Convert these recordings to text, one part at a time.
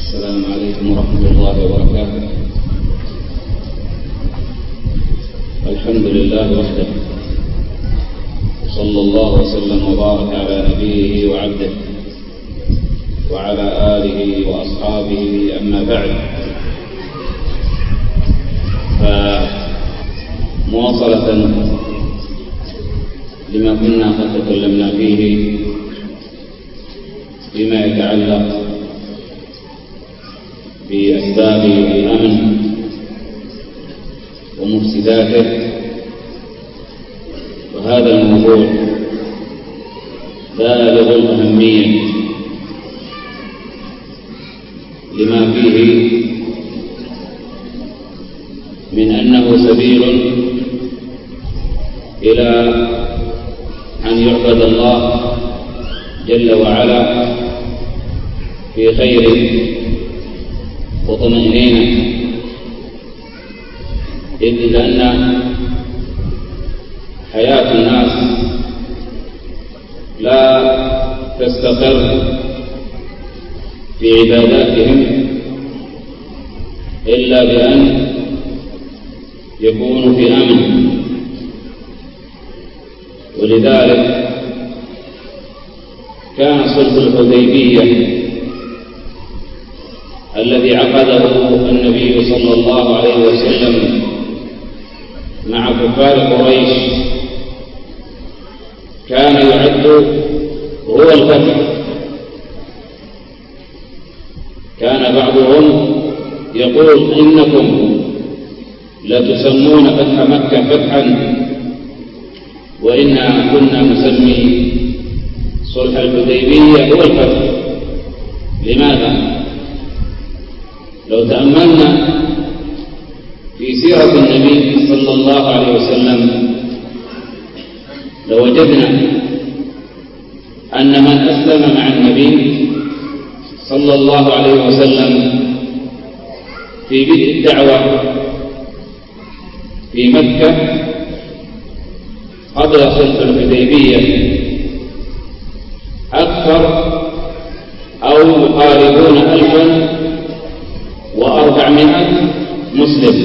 السلام عليكم ورحمة الله وبركاته. الحمد لله وحده، صلى الله وسلم وبارك على نبيه وعبده وعلى آله وأصحابه. أما بعد، فمواصلة لما كنا قد تكلمنا فيه بما يتعلق بأسباب الأمن ومفسداته، وهذا الموضوع بالغ الأهمية لما فيه من أنه سبيل إلى أن يعبد الله جل وعلا في خير وطمأنينة، إذ لأن حياة الناس لا تستقر في عباداتهم إلا بأن يكونوا في أمن. ولذلك كان صلح الحديبية الذي عقده النبي صلى الله عليه وسلم مع كفار قريش كان يعد هو الفتح. كان بعضهم يقول إنكم لتسمون فتح مكة فتحا وإنا كنا نسمي صلح الحديبية هو الفتح. لماذا؟ لو تأملنا في سيرة النبي صلى الله عليه وسلم لوجدنا أن من أسلم مع النبي صلى الله عليه وسلم في بدء الدعوة في مكة قبل صلح الحديبية أكثر أو يقاربون 1400 مسلم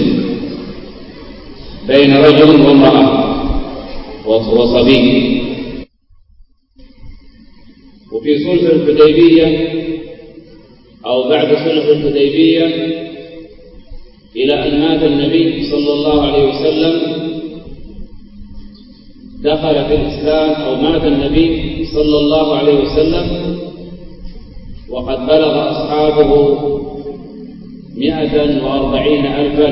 بين رجل وامرأة وصبي. وفي صلح الحديبية أو بعد صلح الحديبية إلى أن مات النبي صلى الله عليه وسلم دخل في الإسلام أو مات النبي صلى الله عليه وسلم وقد بلغ أصحابه 140,000،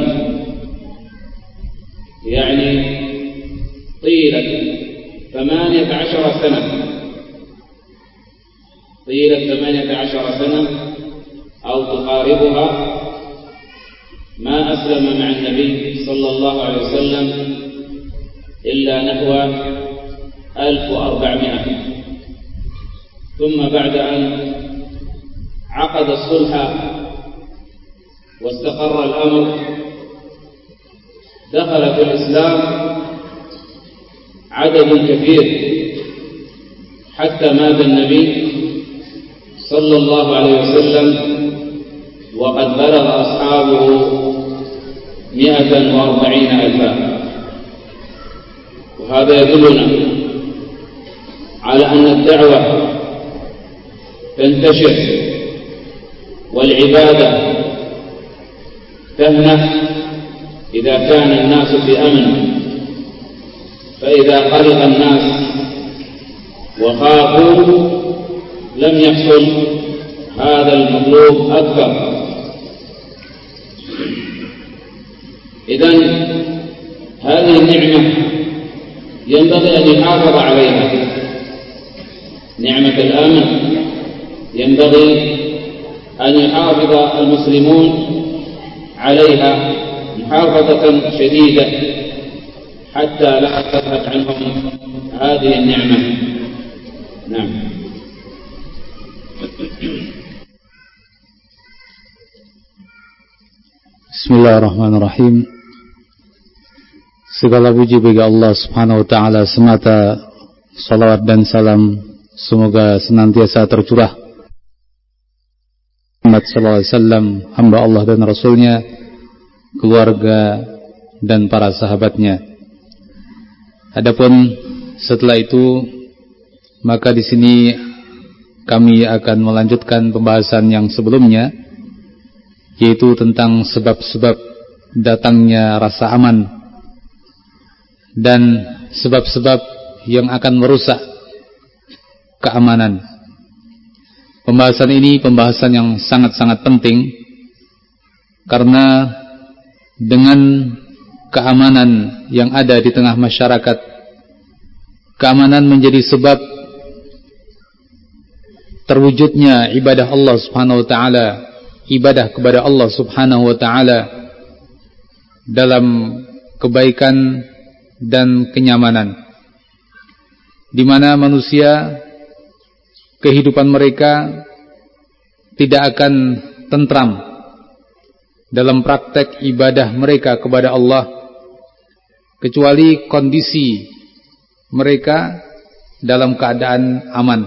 يعني طيلة 18 سنة، طيلة 18 سنة أو تقاربها ما أسلم مع النبي صلى الله عليه وسلم إلا نحو 1400. ثم بعد أن عقد الصلح واستقر الأمر دخل في الإسلام عدد كثير حتى مات النبي صلى الله عليه وسلم وقد بلغ أصحابه 140,000. وهذا يدلنا على أن الدعوة تنتشر والعبادة تهنأ إذا كان الناس في أمن، فإذا قلق الناس وخافوا لم يحصل هذا المطلوب أكثر. إذن هذه النعمة ينبغي أن يحافظ عليها، نعمة الأمن ينبغي أن يحافظ المسلمون عليها محافظة شديدة حتى لا تذهب عنهم هذه النعمة. نعم. Bismillahirrahmanirrahim. Segala puji bagi Allah Subhanahu wa taala semata. Salawat dan salam semoga senantiasa tercurah Muhammad SAW, hamba Allah dan Rasulnya, keluarga dan para sahabatnya. Adapun setelah itu, maka di sini kami akan melanjutkan pembahasan yang sebelumnya, yaitu tentang sebab-sebab datangnya rasa aman dan sebab-sebab yang akan merusak keamanan. Pembahasan ini pembahasan yang sangat-sangat penting, karena dengan keamanan yang ada di tengah masyarakat, keamanan menjadi sebab terwujudnya ibadah Allah Subhanahu wa taala, ibadah kepada Allah Subhanahu wa taala dalam kebaikan dan kenyamanan, di mana manusia kehidupan mereka tidak akan tentram dalam praktek ibadah mereka kepada Allah kecuali kondisi mereka dalam keadaan aman.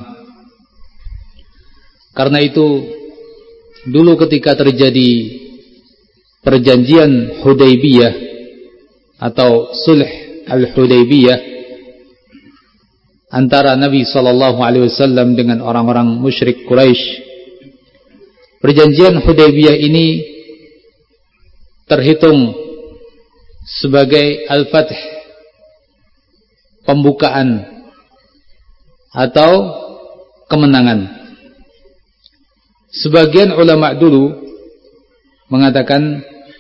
Karena itu dulu ketika terjadi perjanjian Hudaybiyah atau Sulh Al-Hudaybiyah antara Nabi SAW dengan orang-orang musyrik Quraisy, perjanjian Hudaybiyah ini terhitung sebagai Al-Fath, pembukaan atau kemenangan. Sebagian ulama dulu mengatakan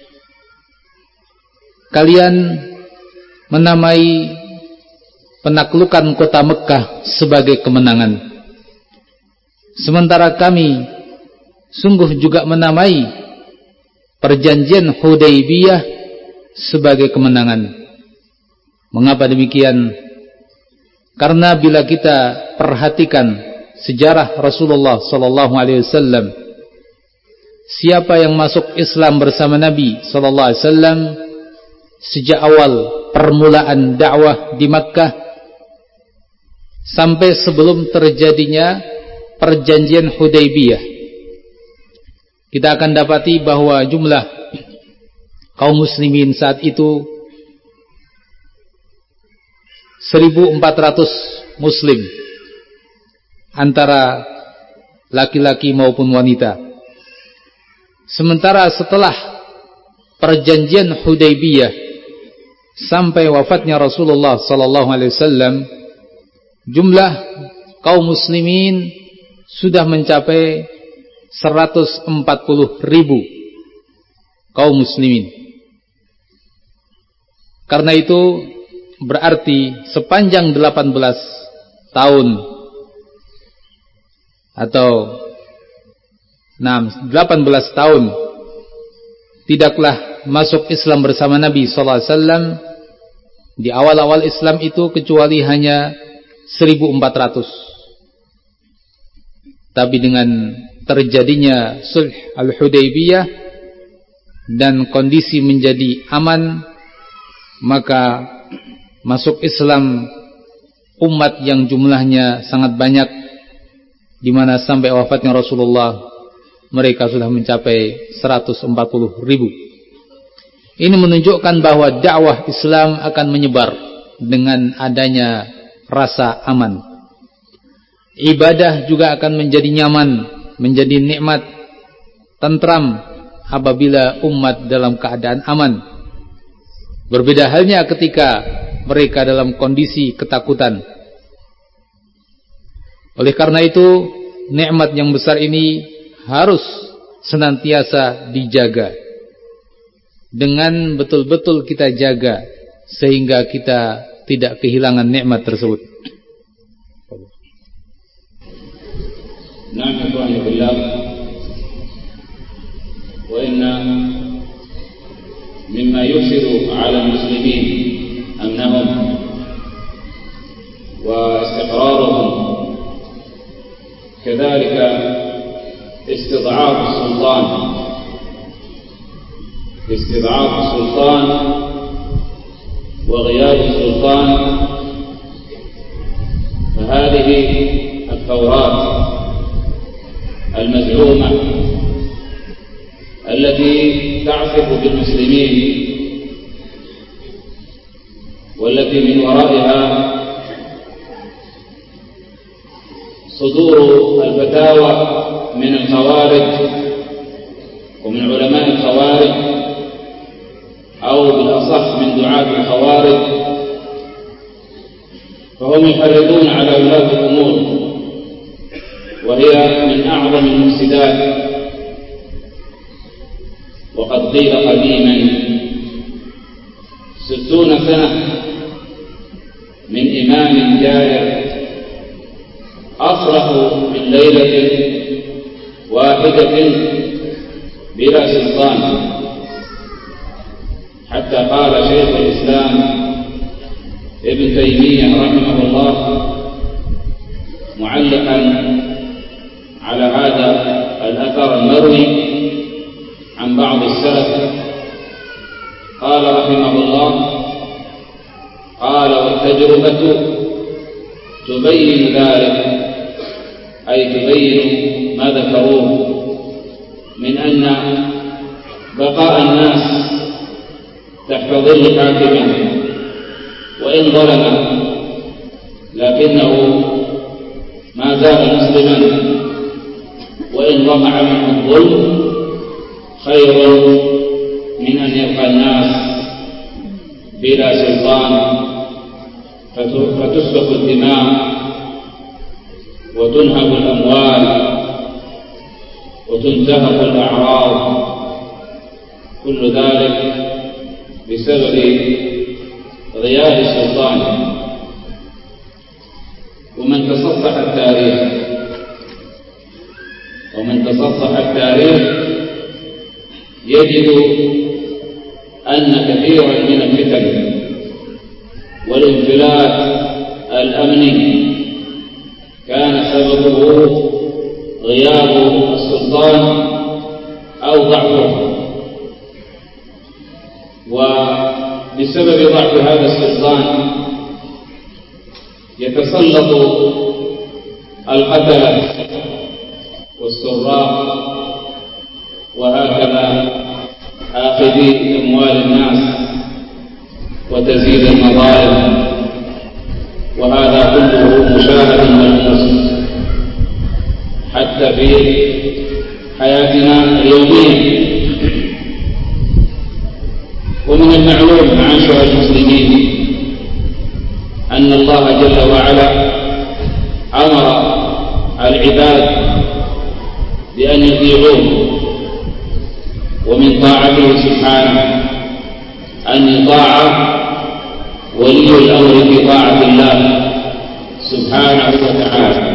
kalian menamai penaklukan kota Mekah sebagai kemenangan, sementara kami sungguh juga menamai perjanjian Hudaybiyah sebagai kemenangan. Mengapa demikian? Karena bila kita perhatikan sejarah Rasulullah SAW, siapa yang masuk Islam bersama Nabi SAW sejak awal permulaan dakwah di Makkah sampai sebelum terjadinya perjanjian Hudaybiyah, kita akan dapati bahwa jumlah kaum muslimin saat itu 1.400 muslim, antara laki-laki maupun wanita. Sementara setelah perjanjian Hudaybiyah sampai wafatnya Rasulullah SAW, jumlah kaum muslimin sudah mencapai 140.000 kaum muslimin. Karena itu berarti sepanjang 18 tahun atau 18 tahun tidaklah masuk Islam bersama Nabi SAW. Di awal-awal Islam itu kecuali hanya 1.400. Tapi dengan terjadinya Sulh Al-Hudaybiyah dan kondisi menjadi aman, maka masuk Islam umat yang jumlahnya sangat banyak, di mana sampai wafatnya Rasulullah mereka sudah mencapai 140.000. Ini menunjukkan bahwa dakwah Islam akan menyebar dengan adanya rasa aman. Ibadah juga akan menjadi nyaman, menjadi nikmat, tentram apabila umat dalam keadaan aman. Berbeda halnya ketika mereka dalam kondisi ketakutan. Oleh karena itu, nikmat yang besar ini harus senantiasa dijaga. Dengan betul-betul kita jaga sehingga kita tidak kehilangan nikmat tersebut. Na'am ikhwani billah, wa inna mimma yusiru 'ala al-muslimin amnahum wa istiqraruhum, kadhalika istid'af as-sultan وغياب السلطان. فهذه الثورات المزعومة التي تعصف بالمسلمين والتي من ورائها صدور الفتاوى من الخوارج ومن علماء الخوارج أو بالأصح من دعاة الخوارج، فهم يحرضون على ولاة الأمور، وهي من أعظم المفسدات. وقد قيل قديما 60 سنة من إمام جائر أصرخ من ليلة واحدة بلا سلطان، حتى قال شيخ الإسلام ابن تيمية رحمه الله معلقا على هذا الأثر المروي عن بعض السلف، قال رحمه الله: قال والتجربة تبين ذلك، أي تبين ما ذكروه من أن بقاء الناس تحت ظل حاكم وإن ظلم لكنه ما زال مسلما، وإن وقع منه الظلم خير من أن يبقى الناس بلا سلطان فتسفك الدماء وتنهب الأموال وتنتهك الأعراض، كل ذلك بسبب غياب السلطان. ومن تصفح التاريخ يجد أن كثيرا من الفتن والانفلات الأمني كان سببه غياب السلطان أو ضعفه، وبسبب ضعف هذا السلطان يتسلط القتلة والسراق وهكذا آخذي أموال الناس وتزيد المظالم، وهذا كله مشاهد ملموس حتى في حياتنا اليومية. ومن المعلوم معاشر المسلمين أن الله جل وعلا أمر العباد بأن يطيعوه، ومن طاعته سبحانه أن يطاع ولي الأمر في طاعة الله سبحانه وتعالى.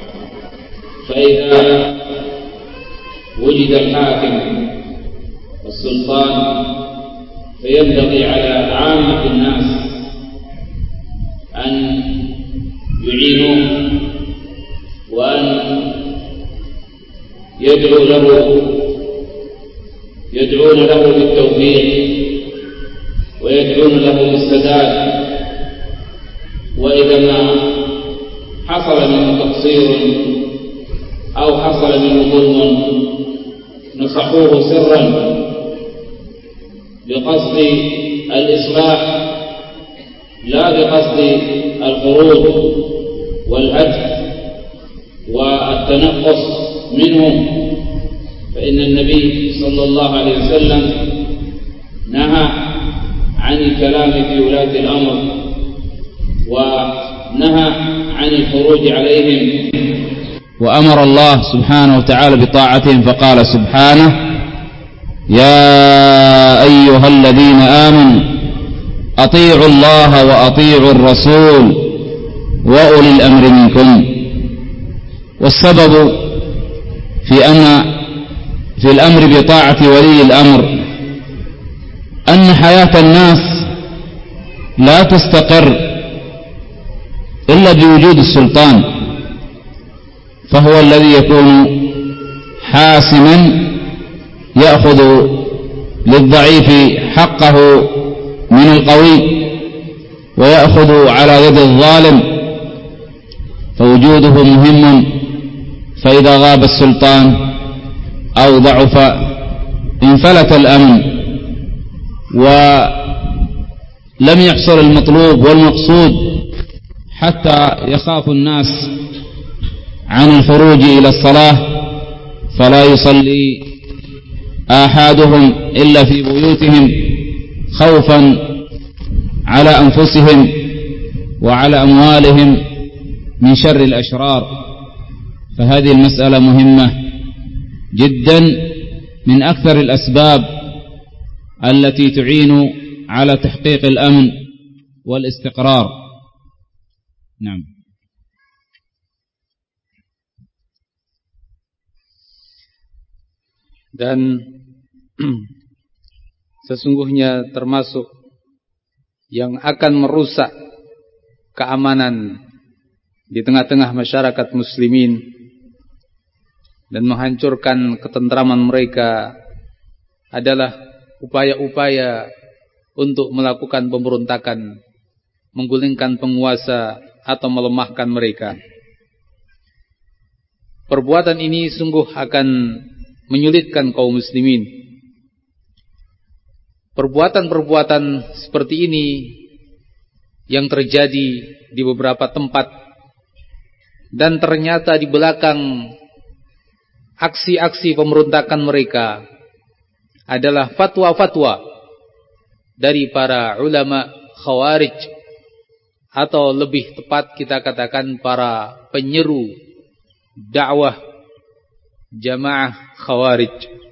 فإذا وجد الحاكم والسلطان فينبغي على عامة الناس أن يعينوه وأن يدعون له بالتوفيق ويدعون له بالسداد، وإذا ما حصل منه تقصير أو حصل منه ظلم نصحوه سرا بقصد الإصلاح لا بقصد الخروج والهتك والتنقص منه، فإن النبي صلى الله عليه وسلم نهى عن الكلام في ولاة الأمر ونهى عن الخروج عليهم، وأمر الله سبحانه وتعالى بطاعتهم فقال سبحانه: يا أيها الذين آمنوا أطيعوا الله وأطيعوا الرسول وأولي الأمر منكم. والسبب في الأمر بطاعة ولي الأمر أن حياة الناس لا تستقر إلا بوجود السلطان، فهو الذي يكون حاسما يأخذ للضعيف حقه من القوي ويأخذ على يد الظالم، فوجوده مهم. فإذا غاب السلطان أو ضعف انفلت الأمن ولم يحصل المطلوب والمقصود حتى يخاف الناس عن الخروج إلى الصلاة فلا يصلي أحدهم إلا في بيوتهم خوفا على أنفسهم وعلى أموالهم من شر الأشرار. فهذه المسألة مهمة جدا، من أكثر الأسباب التي تعين على تحقيق الأمن والاستقرار. نعم. Dan sesungguhnya termasuk yang akan merusak keamanan di tengah-tengah masyarakat muslimin dan menghancurkan ketentraman mereka adalah upaya-upaya untuk melakukan pemberontakan, menggulingkan penguasa atau melemahkan mereka. Perbuatan ini sungguh akan menyulitkan kaum muslimin. Perbuatan-perbuatan seperti ini yang terjadi di beberapa tempat, dan ternyata di belakang aksi-aksi pemberontakan mereka adalah fatwa-fatwa dari para ulama khawarij, atau lebih tepat kita katakan para penyeru dakwah jamaah khawarij.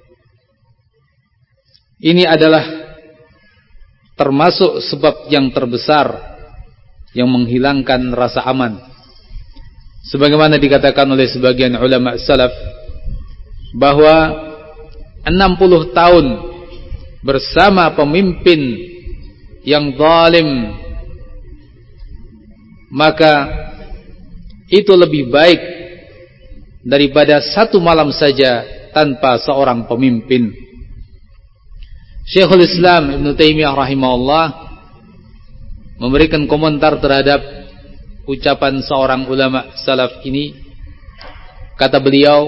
Ini adalah termasuk sebab yang terbesar yang menghilangkan rasa aman. Sebagaimana dikatakan oleh sebagian ulama salaf bahwa 60 tahun bersama pemimpin yang zalim, maka itu lebih baik daripada satu malam saja tanpa seorang pemimpin. Syekhul Islam Ibn Taimiyah rahimahullah memberikan komentar terhadap ucapan seorang ulama salaf ini. Kata beliau,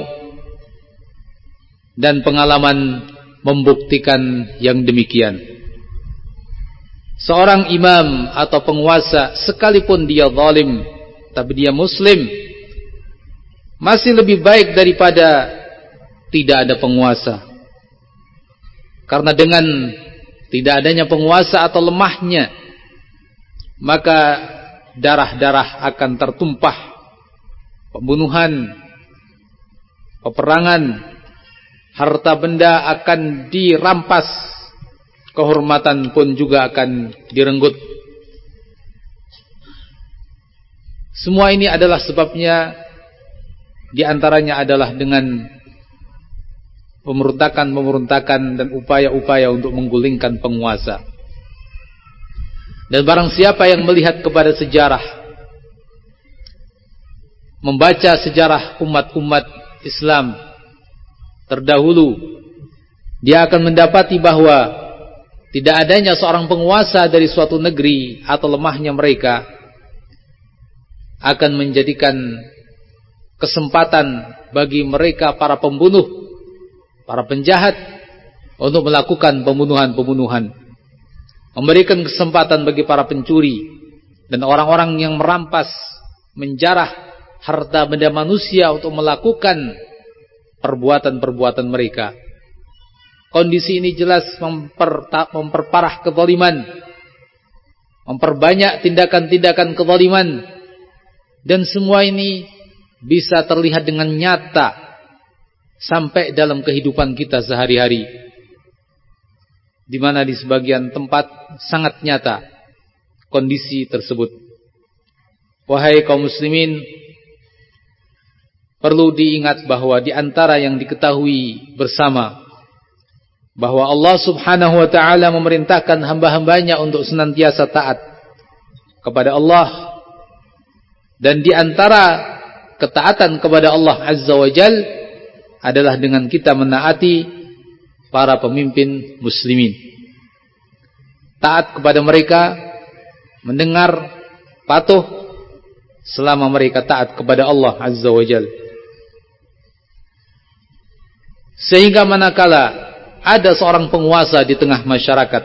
dan pengalaman membuktikan yang demikian. Seorang imam atau penguasa sekalipun dia zalim, tapi dia muslim, masih lebih baik daripada tidak ada penguasa. Karena dengan tidak adanya penguasa atau lemahnya, maka darah-darah akan tertumpah, pembunuhan, peperangan, harta benda akan dirampas, kehormatan pun juga akan direnggut. Semua ini adalah sebabnya, di antaranya adalah dengan pemberontakan dan upaya-upaya untuk menggulingkan penguasa. Dan barang siapa yang melihat kepada sejarah, membaca sejarah umat-umat Islam terdahulu, dia akan mendapati bahwa tidak adanya seorang penguasa dari suatu negeri atau lemahnya mereka akan menjadikan kesempatan bagi mereka para pembunuh, para penjahat, untuk melakukan pembunuhan-pembunuhan, memberikan kesempatan bagi para pencuri dan orang-orang yang merampas, menjarah harta benda manusia untuk melakukan perbuatan-perbuatan mereka. Kondisi ini jelas memperparah kezaliman, memperbanyak tindakan-tindakan kezaliman, dan semua ini bisa terlihat dengan nyata sampai dalam kehidupan kita sehari-hari, di mana di sebagian tempat sangat nyata kondisi tersebut. Wahai kaum muslimin, perlu diingat bahwa di antara yang diketahui bersama bahwa Allah Subhanahu wa taala memerintahkan hamba-hambanya untuk senantiasa taat kepada Allah, dan di antara ketaatan kepada Allah Azza wa Jalla adalah dengan kita menaati para pemimpin muslimin, taat kepada mereka, mendengar, patuh selama mereka taat kepada Allah Azza wa Jalla. Sehingga manakala ada seorang penguasa di tengah masyarakat,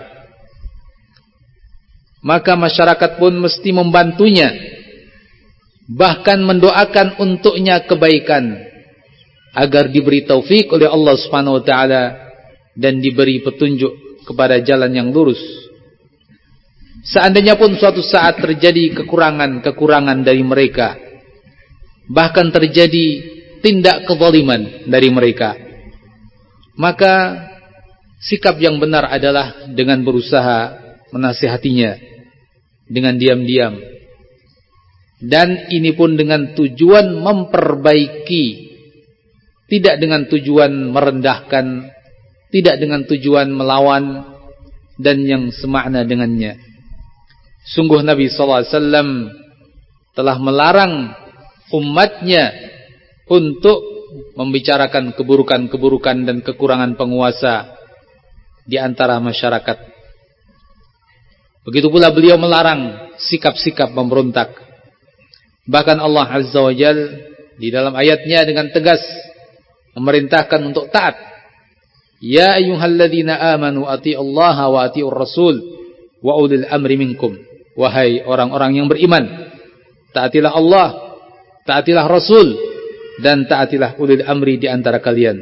maka masyarakat pun mesti membantunya, bahkan mendoakan untuknya kebaikan, agar diberi taufik oleh Allah Subhanahu wa taala dan diberi petunjuk kepada jalan yang lurus. Seandainya pun suatu saat terjadi kekurangan dari mereka, bahkan terjadi tindak kezaliman dari mereka, maka sikap yang benar adalah dengan berusaha menasihatinya dengan diam-diam, dan ini pun dengan tujuan memperbaiki, tidak dengan tujuan merendahkan, tidak dengan tujuan melawan, dan yang semakna dengannya. Sungguh Nabi SAW telah melarang umatnya untuk membicarakan keburukan-keburukan dan kekurangan penguasa di antara masyarakat. Begitu pula beliau melarang sikap-sikap memberontak. Bahkan Allah Azza wa Jalla di dalam ayatnya dengan tegas memerintahkan untuk taat. Ya ayyuhalladzina amanu atiiullaha wa atiiur rasul wa ulil amri minkum. Wahai orang-orang yang beriman, taatilah Allah, taatilah Rasul, dan taatilah ulil amri di antara kalian.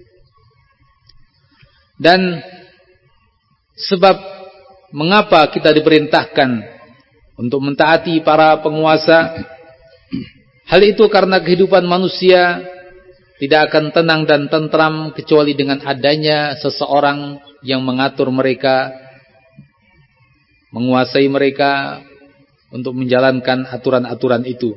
Dan sebab mengapa kita diperintahkan untuk mentaati para penguasa, hal itu karena kehidupan manusia tidak akan tenang dan tentram kecuali dengan adanya seseorang yang mengatur mereka, menguasai mereka untuk menjalankan aturan-aturan itu.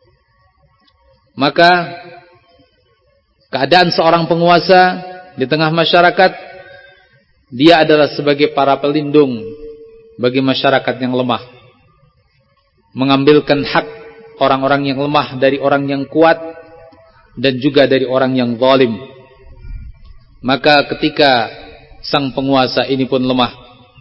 Maka keadaan seorang penguasa di tengah masyarakat, dia adalah sebagai para pelindung bagi masyarakat yang lemah, mengambilkan hak orang-orang yang lemah dari orang yang kuat, dan juga dari orang yang zalim. Maka ketika sang penguasa ini pun lemah,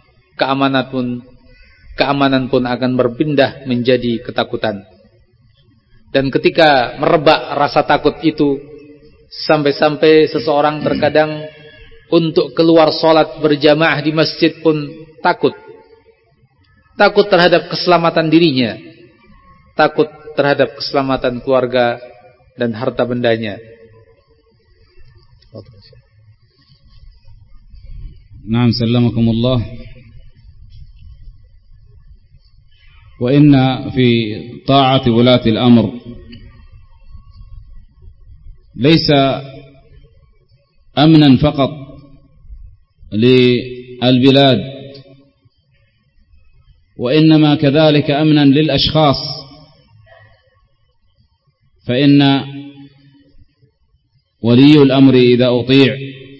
keamanan pun akan berpindah menjadi ketakutan. Dan ketika merebak rasa takut itu, sampai-sampai seseorang terkadang untuk keluar sholat berjamaah di masjid pun takut. Takut terhadap keselamatan dirinya, takut terhadap keselamatan keluarga dan harta bendanya. Naam, sallamakumullah. وإن في طاعة ولاة الأمر ليس أمنا فقط للبلاد، وإنما كذلك أمنا للأشخاص، فإن ولي الأمر إذا أطيع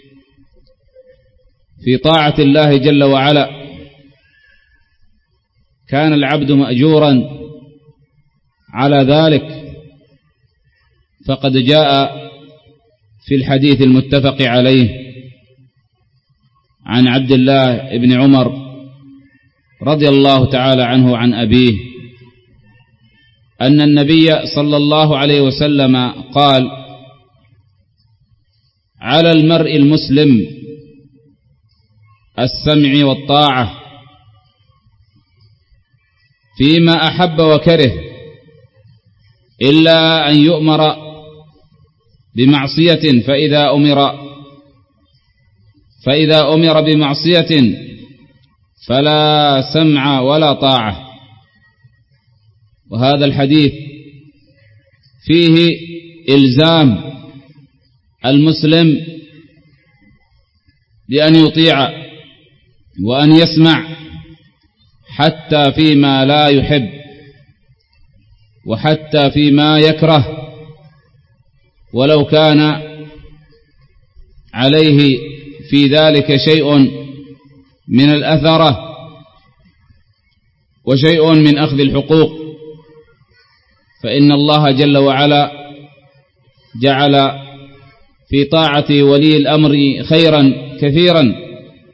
في طاعة الله جل وعلا كان العبد مأجورا على ذلك. فقد جاء في الحديث المتفق عليه عن عبد الله بن عمر رضي الله تعالى عنه عن أبيه أن النبي صلى الله عليه وسلم قال: على المرء المسلم السمع والطاعة فيما أحب وكره، إلا أن يؤمر بمعصية فإذا أمر بمعصية فلا سمع ولا طاعة. وهذا الحديث فيه إلزام المسلم بأن يطيع وأن يسمع حتى فيما لا يحب وحتى فيما يكره، ولو كان عليه في ذلك شيء من الأثرة وشيء من أخذ الحقوق، فإن الله جل وعلا جعل في طاعة ولي الأمر خيرا كثيرا.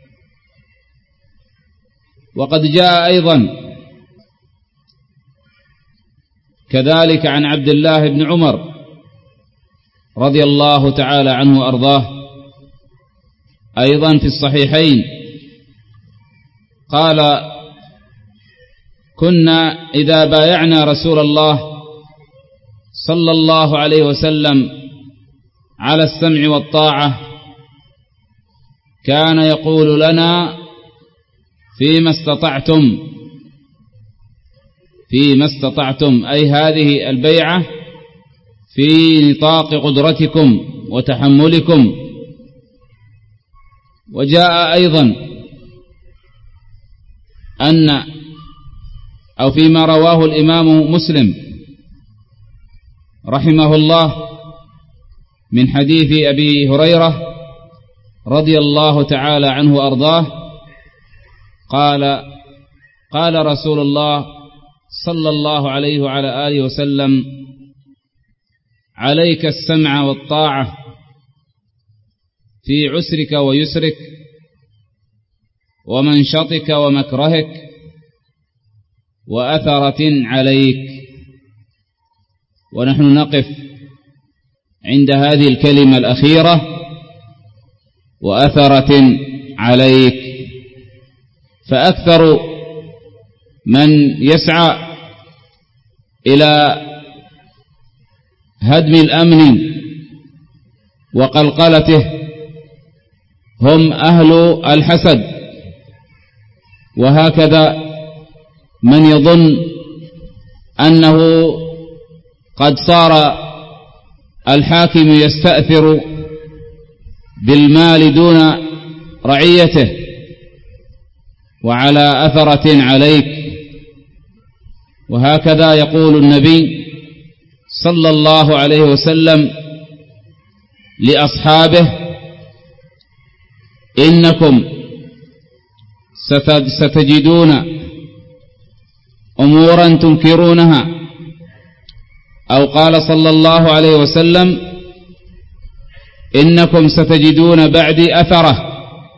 وقد جاء أيضا كذلك عن عبد الله بن عمر رضي الله تعالى عنه وأرضاه أيضا في الصحيحين قال كنا إذا بايعنا رسول الله صلى الله عليه وسلم على السمع والطاعة كان يقول لنا فيما استطعتم أي هذه البيعة في نطاق قدرتكم وتحملكم. وجاء أيضا أو فيما رواه الإمام مسلم رحمه الله من حديث أبي هريرة رضي الله تعالى عنه وأرضاه قال رسول الله صلى الله عليه وعلى آله وسلم عليك السمع والطاعة في عسرك ويسرك ومنشطك ومكرهك وأثرة عليك. ونحن نقف عند هذه الكلمة الأخيرة وأثرة عليك. فأكثر من يسعى إلى هدم الأمن وقلقلته هم أهل الحسد. وهكذا من يظن أنه قد صار الحاكم يستأثر بالمال دون رعيته وعلى أثرة عليك. وهكذا يقول النبي صلى الله عليه وسلم لأصحابه إنكم ستجدون أمورا تنكرونها، أو قال صلى الله عليه وسلم إنكم ستجدون بعدي أثرة،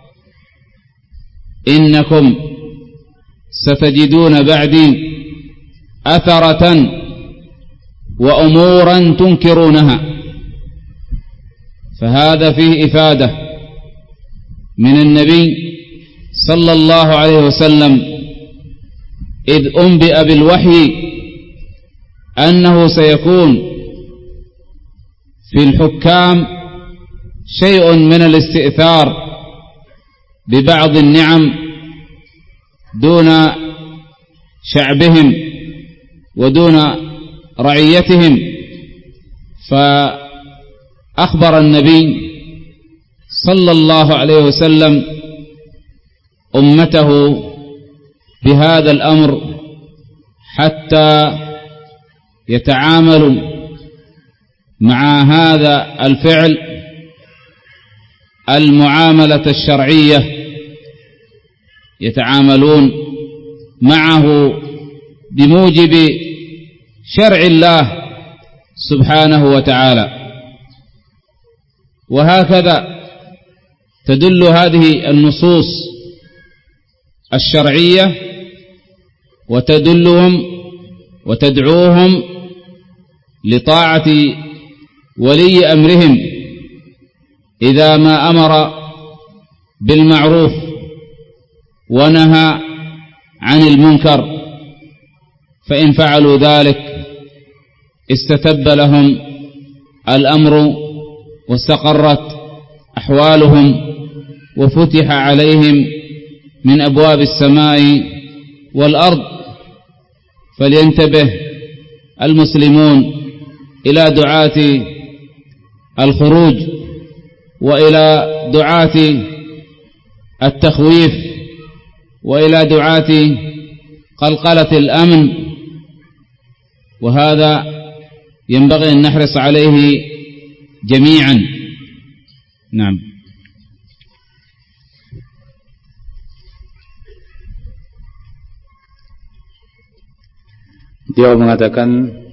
إنكم ستجدون بعدي أثرة وأمورا تنكرونها. فهذا فيه إفادة من النبي صلى الله عليه وسلم إذ أنبئ بالوحي أنه سيكون في الحكام شيء من الاستئثار ببعض النعم دون شعبهم ودون رعيتهم. فأخبر النبي صلى الله عليه وسلم أمته بهذا الأمر حتى يتعاملوا مع هذا الفعل المعاملة الشرعية، يتعاملون معه بموجب شرع الله سبحانه وتعالى. وهكذا تدل هذه النصوص الشرعية وتدلهم وتدعوهم لطاعة ولي أمرهم إذا ما أمر بالمعروف ونهى عن المنكر، فإن فعلوا ذلك استتب لهم الأمر واستقرت أحوالهم وفتح عليهم من أبواب السماء والأرض. فلينتبه المسلمون إلى دعاة الخروج وإلى دعاة التخويف وإلى دعاة قلقلة الأمن، وهذا ينبغي أن نحرص عليه جميعا. نعم. Dia mengatakan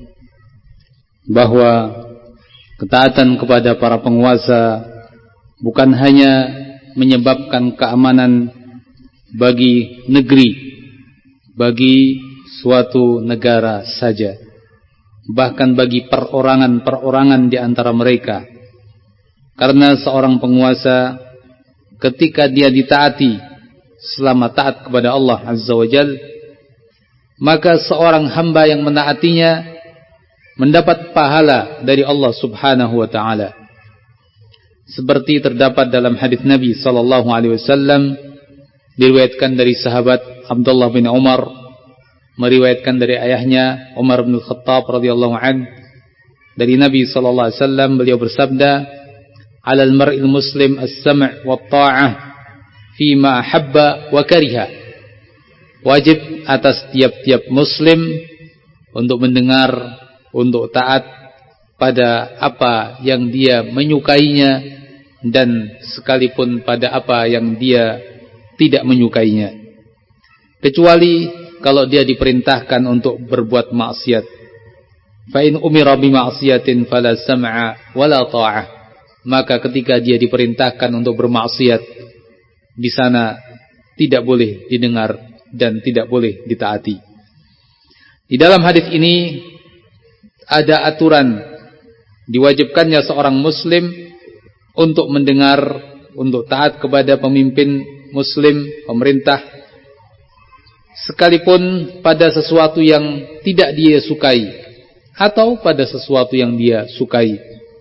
bahwa ketaatan kepada para penguasa bukan hanya menyebabkan keamanan bagi negeri, bagi suatu negara saja, bahkan bagi perorangan-perorangan di antara mereka. Karena seorang penguasa ketika dia ditaati selama taat kepada Allah Azza wa Jalla, maka seorang hamba yang menaatinya mendapat pahala dari Allah Subhanahu wa taala. Seperti terdapat dalam hadis Nabi sallallahu alaihi wasallam, diriwayatkan dari sahabat Abdullah bin Umar, meriwayatkan dari ayahnya Umar bin Khattab radhiyallahu an, dari Nabi sallallahu alaihi wasallam, beliau bersabda, "Alal mar'il muslim as-sam' wa ta'ah fi ma ahabba wa kariha." Wajib atas tiap-tiap muslim untuk mendengar, untuk taat pada apa yang dia menyukainya, dan sekalipun pada apa yang dia tidak menyukainya, kecuali kalau dia diperintahkan untuk berbuat maksiat. Fa in umira bi ma'siyatin fala sam'a wala ta'ah. Maka ketika dia diperintahkan untuk bermaksiat, di sana tidak boleh didengar dan tidak boleh ditaati. Di dalam hadis ini ada aturan diwajibkannya seorang muslim untuk mendengar, untuk taat kepada pemimpin muslim, pemerintah, sekalipun pada sesuatu yang tidak dia sukai atau pada sesuatu yang dia sukai.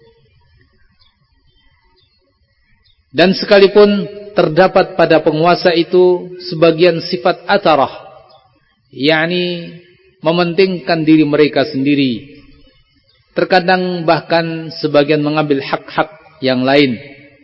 Dan sekalipun terdapat pada penguasa itu sebagian sifat atarah, yakni mementingkan diri mereka sendiri, terkadang bahkan sebagian mengambil hak-hak yang lain.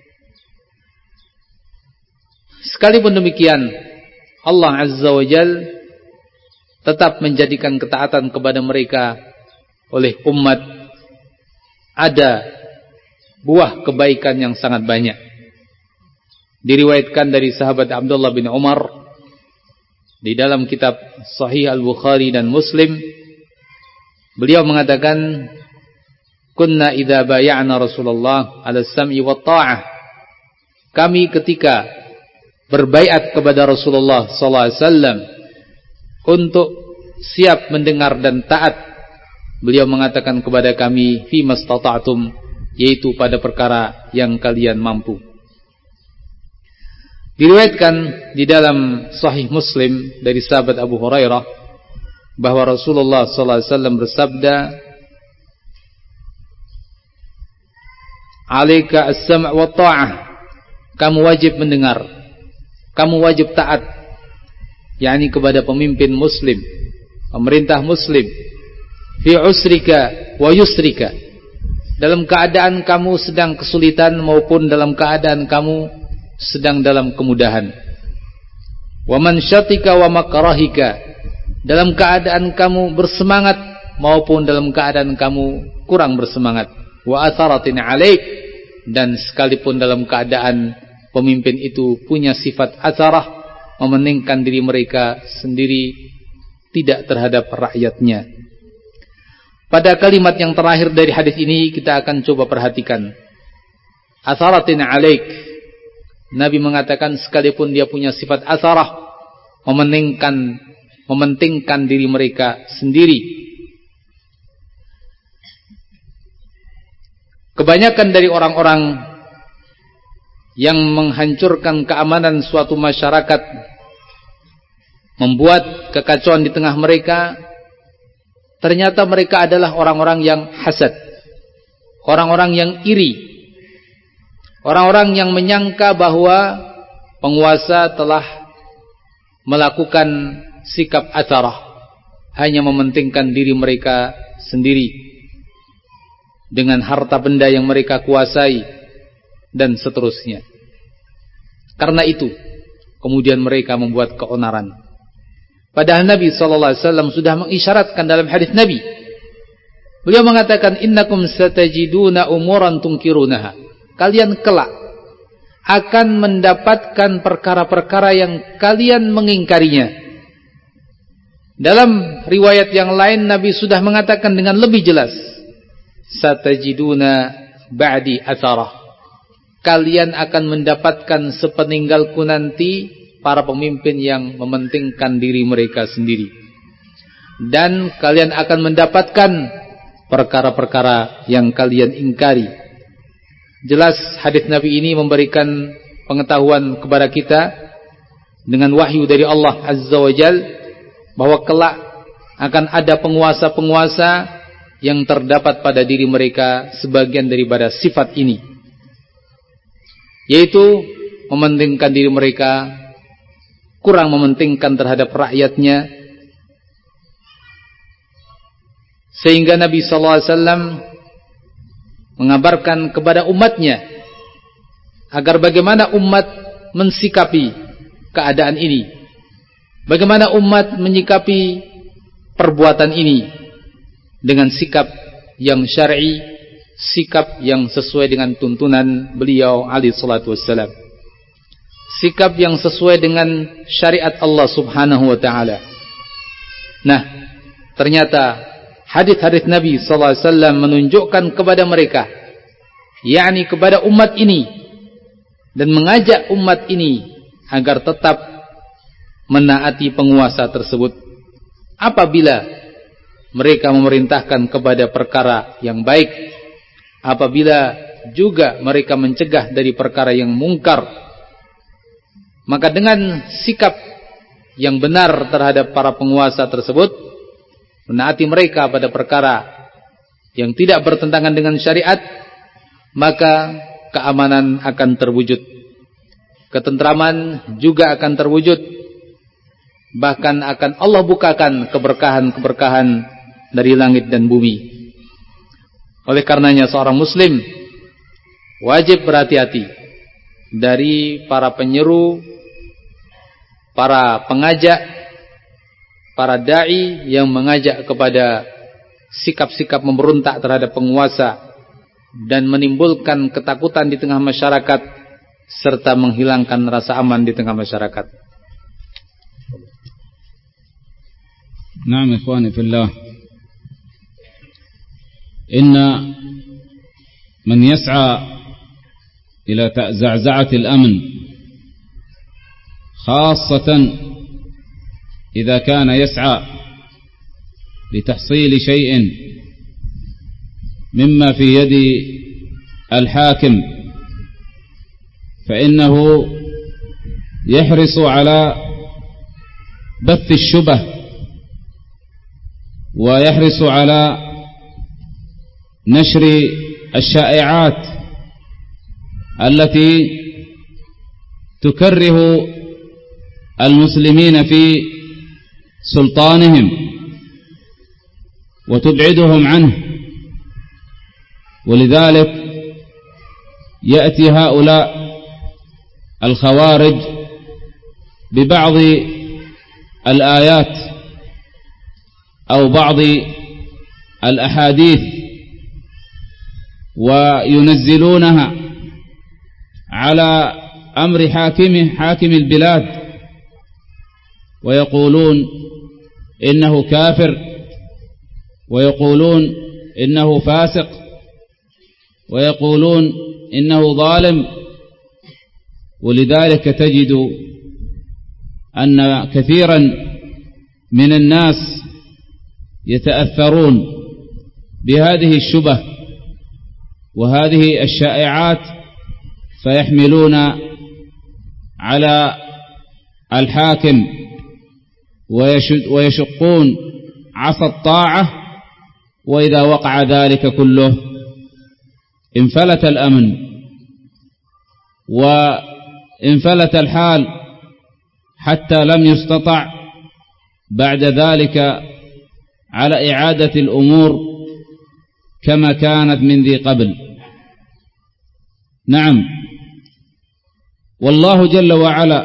Sekalipun demikian, Allah Azza wa Jalla tetap menjadikan ketaatan kepada mereka oleh umat ada buah kebaikan yang sangat banyak. Diriwayatkan dari sahabat Abdullah bin Umar di dalam kitab Sahih Al-Bukhari dan Muslim, beliau mengatakan, "Kunna idza bay'ana Rasulullah 'ala as-sam'i wa ta'ah." Kami ketika berbaiat kepada Rasulullah sallallahu alaihi wasallam untuk siap mendengar dan taat, beliau mengatakan kepada kami, "Fi mastata'tum," yaitu pada perkara yang kalian mampu. Diriwayatkan di dalam Sahih Muslim dari sahabat Abu Hurairah bahwa Rasulullah sallallahu alaihi wasallam bersabda, "Alaika as-sam' wa ta'ah." Kamu wajib mendengar, kamu wajib taat, yakni kepada pemimpin muslim, pemerintah muslim, fi usrika wa yusrika, dalam keadaan kamu sedang kesulitan maupun dalam keadaan kamu sedang dalam kemudahan. Wa mansyatika wa makrahika, dalam keadaan kamu bersemangat maupun dalam keadaan kamu kurang bersemangat. Wa atharatin alaik, dan sekalipun dalam keadaan pemimpin itu punya sifat atharah, mementingkan diri mereka sendiri, tidak terhadap rakyatnya. Pada kalimat yang terakhir dari hadis ini kita akan coba perhatikan. Atharatin alaik, Nabi mengatakan sekalipun dia punya sifat atharah, mementingkan diri mereka sendiri. Kebanyakan dari orang-orang yang menghancurkan keamanan suatu masyarakat, membuat kekacauan di tengah mereka, ternyata mereka adalah orang-orang yang hasad, orang-orang yang iri, orang-orang yang menyangka bahwa penguasa telah melakukan sikap atharah, hanya mementingkan diri mereka sendiri dengan harta benda yang mereka kuasai dan seterusnya. Karena itu kemudian mereka membuat keonaran. Padahal Nabi SAW sudah mengisyaratkan dalam hadis Nabi. Beliau mengatakan, "Innakum satajiduna umuran tunkirunaha." Kalian kelak akan mendapatkan perkara-perkara yang kalian mengingkarinya. Dalam riwayat yang lain Nabi sudah mengatakan dengan lebih jelas, "Satajiduna ba'di atharah." Kalian akan mendapatkan sepeninggalku nanti para pemimpin yang mementingkan diri mereka sendiri. Dan kalian akan mendapatkan perkara-perkara yang kalian ingkari. Jelas hadis Nabi ini memberikan pengetahuan kepada kita dengan wahyu dari Allah Azza wa Jal bahwa kelak akan ada penguasa-penguasa yang terdapat pada diri mereka sebagian daripada sifat ini, yaitu mementingkan diri mereka, kurang mementingkan terhadap rakyatnya, sehingga Nabi SAW mengabarkan kepada umatnya agar bagaimana umat mensikapi keadaan ini, bagaimana umat menyikapi perbuatan ini dengan sikap yang syar'i, sikap yang sesuai dengan tuntunan beliau alaihi salatu wassalam, sikap yang sesuai dengan syariat Allah Subhanahu wa taala. Nah, ternyata hadis-hadis Nabi sallallahu alaihi wasallam menunjukkan kepada mereka, yakni kepada umat ini, dan mengajak umat ini agar tetap menaati penguasa tersebut apabila mereka memerintahkan kepada perkara yang baik, apabila juga mereka mencegah dari perkara yang mungkar. Maka dengan sikap yang benar terhadap para penguasa tersebut, menaati mereka pada perkara yang tidak bertentangan dengan syariat, maka keamanan akan terwujud, ketentraman juga akan terwujud, bahkan akan Allah bukakan keberkahan-keberkahan dari langit dan bumi. Oleh karenanya seorang muslim wajib berhati-hati dari para penyeru, para pengajak, para da'i yang mengajak kepada sikap-sikap memberontak terhadap penguasa dan menimbulkan ketakutan di tengah masyarakat serta menghilangkan rasa aman di tengah masyarakat. Naam ikhwani fillah, إن من يسعى إلى زعزعة الأمن خاصة إذا كان يسعى لتحصيل شيء مما في يد الحاكم، فإنه يحرص على بث الشبه ويحرص على نشر الشائعات التي تكره المسلمين في سلطانهم وتبعدهم عنه. ولذلك يأتي هؤلاء الخوارج ببعض الآيات أو بعض الأحاديث وينزلونها على أمر حاكم البلاد، ويقولون إنه كافر، ويقولون إنه فاسق، ويقولون إنه ظالم. ولذلك تجد أن كثيرا من الناس يتأثرون بهذه الشبه وهذه الشائعات، فيحملون على الحاكم ويشقون عصا الطاعة، وإذا وقع ذلك كله انفلت الأمن وانفلت الحال، حتى لم يستطع بعد ذلك على إعادة الأمور كما كانت من ذي قبل. نعم، والله جل وعلا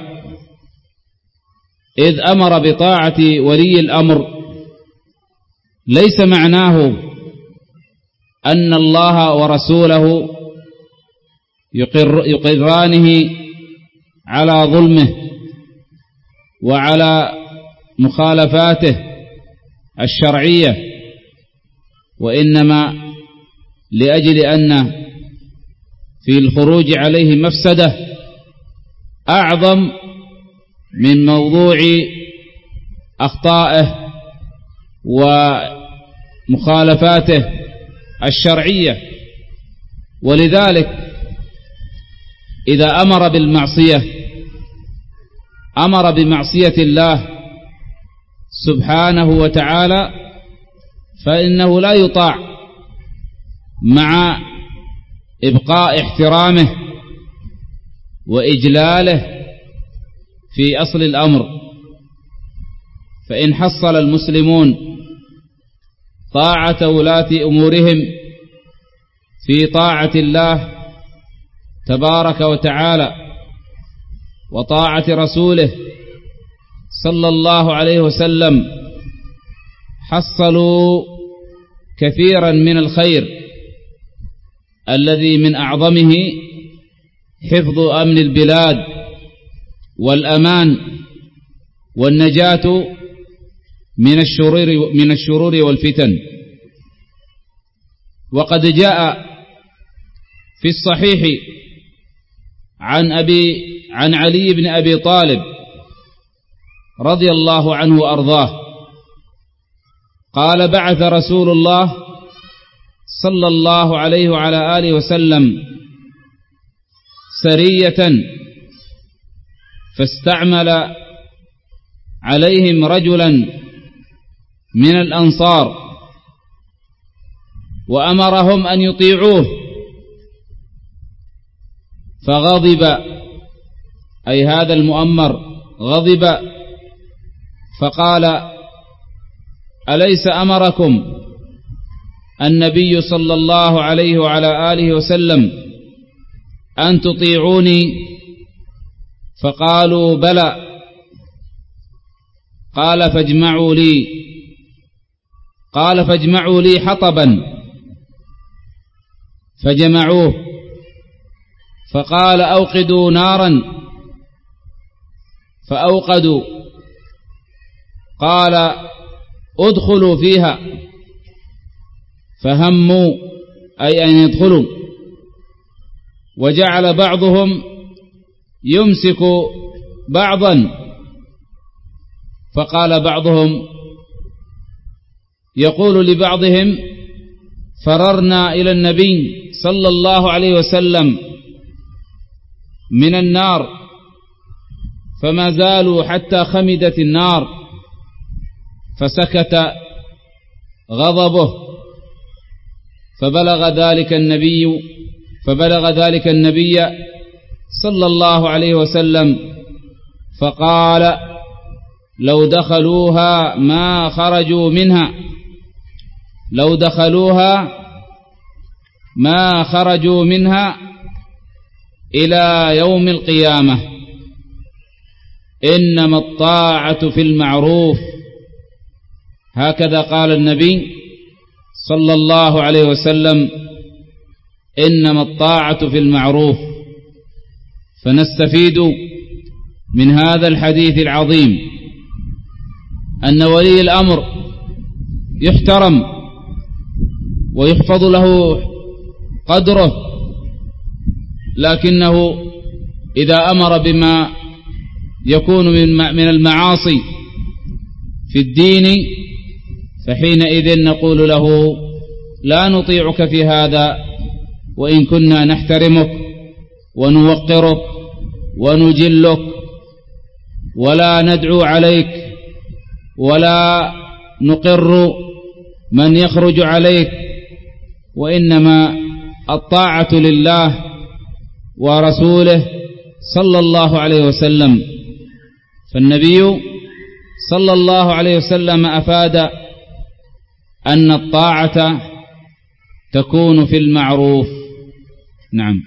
إذ أمر بطاعة ولي الأمر ليس معناه أن الله ورسوله يقرانه على ظلمه وعلى مخالفاته الشرعية، وإنما لأجل أن في الخروج عليه مفسدة أعظم من موضوع أخطائه ومخالفاته الشرعية. ولذلك إذا أمر بالمعصية أمر بمعصية الله سبحانه وتعالى، فإنه لا يطاع مع إبقاء احترامه وإجلاله في أصل الأمر. فإن حصل المسلمون طاعة ولاة أمورهم في طاعة الله تبارك وتعالى وطاعة رسوله صلى الله عليه وسلم، حصلوا كثيرا من الخير الذي من أعظمه حفظ أمن البلاد والأمان والنجاة من الشرور والفتن. وقد جاء في الصحيح عن علي بن أبي طالب رضي الله عنه وأرضاه قال: بعث رسول الله صلى الله عليه وعلى آله وسلم سرية فاستعمل عليهم رجلا من الأنصار وأمرهم أن يطيعوه، فغضب، أي هذا المؤمر غضب فقال: أليس أمركم النبي صلى الله عليه وعلى آله وسلم أن تطيعوني؟ فقالوا: بلى. قال: فاجمعوا لي حطبا، فجمعوه. فقال: أوقدوا نارا، فأوقدوا. قال: ادخلوا فيها، فهموا، أي أن يدخلوا. وجعل بعضهم يمسك بعضا، فقال بعضهم يقول لبعضهم: فررنا إلى النبي صلى الله عليه وسلم من النار، فما زالوا حتى خمدت النار، فسكت غضبه. فبلغ ذلك النبي صلى الله عليه وسلم، فقال: لو دخلوها ما خرجوا منها، لو دخلوها ما خرجوا منها إلى يوم القيامة. إنما الطاعة في المعروف، هكذا قال النبي صلى الله عليه وسلم: إنما الطاعة في المعروف. فنستفيد من هذا الحديث العظيم أن ولي الأمر يحترم ويحفظ له قدره، لكنه إذا أمر بما يكون من المعاصي في الدين فحينئذ نقول له: لا نطيعك في هذا، وإن كنا نحترمك ونوقرك ونجلك، ولا ندعو عليك ولا نقر من يخرج عليك، وإنما الطاعة لله ورسوله صلى الله عليه وسلم. فالنبي صلى الله عليه وسلم أفاد أن الطاعة تكون في المعروف. نعم.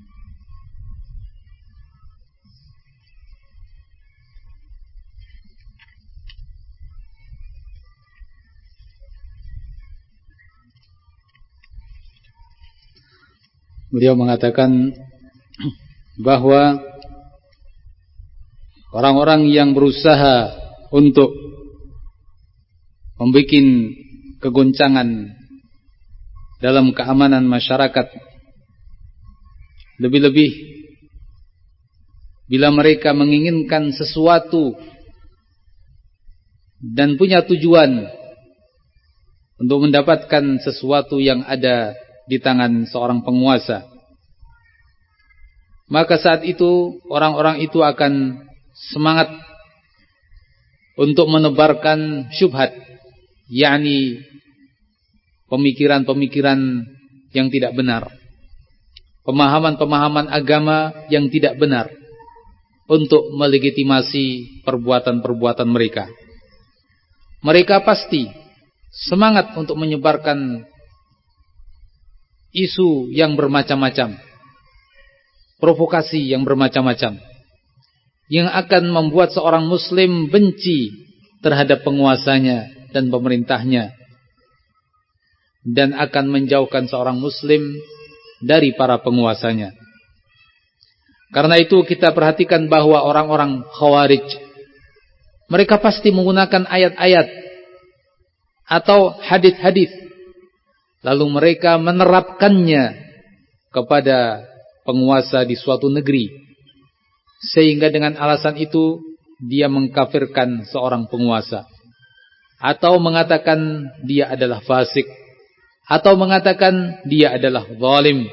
Beliau mengatakan bahwa orang-orang yang berusaha untuk membuat kegoncangan dalam keamanan masyarakat, lebih-lebih bila mereka menginginkan sesuatu dan punya tujuan untuk mendapatkan sesuatu yang ada di tangan seorang penguasa, maka saat itu orang-orang itu akan semangat untuk menebarkan syubhat, yakni pemikiran-pemikiran yang tidak benar, pemahaman-pemahaman agama yang tidak benar, untuk melegitimasi perbuatan-perbuatan mereka. Mereka pasti semangat untuk menyebarkan isu yang bermacam-macam, provokasi yang bermacam-macam, yang akan membuat seorang muslim benci terhadap penguasanya dan pemerintahnya, dan akan menjauhkan seorang muslim dari para penguasanya. Karena itu kita perhatikan bahwa orang-orang Khawarij, mereka pasti menggunakan ayat-ayat atau hadis-hadis, lalu mereka menerapkannya kepada penguasa di suatu negeri, sehingga dengan alasan itu dia mengkafirkan seorang penguasa, atau mengatakan dia adalah fasik, atau mengatakan dia adalah zalim.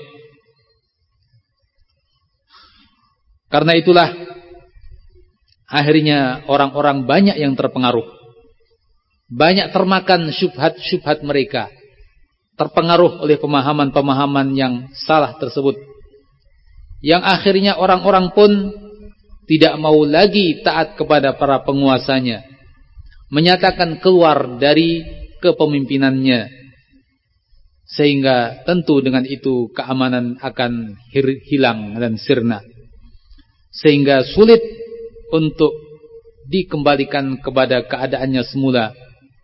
Karena itulah akhirnya orang-orang banyak yang terpengaruh, banyak termakan syubhat-syubhat mereka, terpengaruh oleh pemahaman-pemahaman yang salah tersebut, yang akhirnya orang-orang pun tidak mau lagi taat kepada para penguasanya, menyatakan keluar dari kepemimpinannya, sehingga tentu dengan itu keamanan akan hilang dan sirna, sehingga sulit untuk dikembalikan kepada keadaannya semula.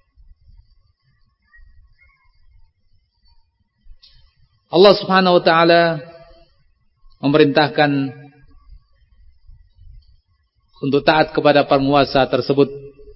Allah Subhanahu wa taala memerintahkan untuk taat kepada penguasa tersebut,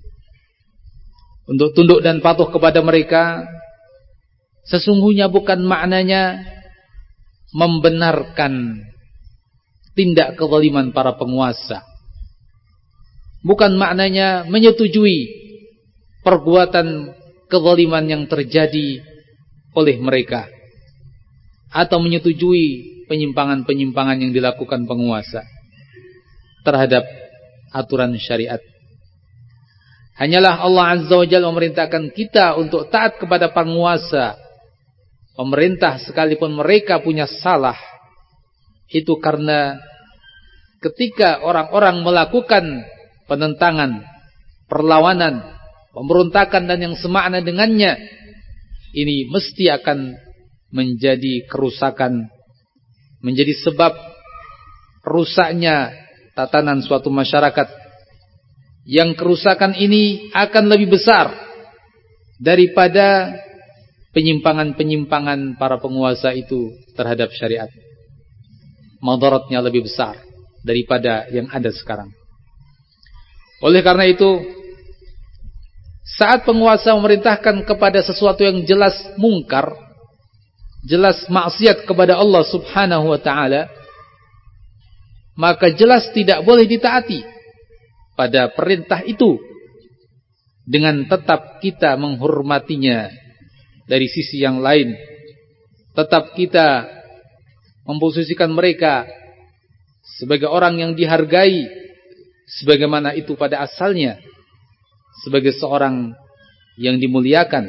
untuk tunduk dan patuh kepada mereka. Sesungguhnya bukan maknanya membenarkan tindak kezaliman para penguasa, bukan maknanya menyetujui perbuatan kezaliman yang terjadi oleh mereka, atau menyetujui penyimpangan-penyimpangan yang dilakukan penguasa terhadap aturan syariat. Hanyalah Allah Azza wa Jalla memerintahkan kita untuk taat kepada penguasa, pemerintah, sekalipun mereka punya salah. Itu karena ketika orang-orang melakukan penentangan, perlawanan, pemberontakan dan yang semakna dengannya, ini mesti akan menjadi kerusakan, menjadi sebab rusaknya tatanan suatu masyarakat, yang kerusakan ini akan lebih besar daripada penyimpangan-penyimpangan para penguasa itu terhadap syariat. Madaratnya lebih besar daripada yang ada sekarang. Oleh karena itu, saat penguasa memerintahkan kepada sesuatu yang jelas mungkar, jelas maksiat kepada Allah Subhanahu wa taala, maka jelas tidak boleh ditaati pada perintah itu, dengan tetap kita menghormatinya dari sisi yang lain, tetap kita memposisikan mereka sebagai orang yang dihargai, sebagaimana itu pada asalnya, sebagai seorang yang dimuliakan.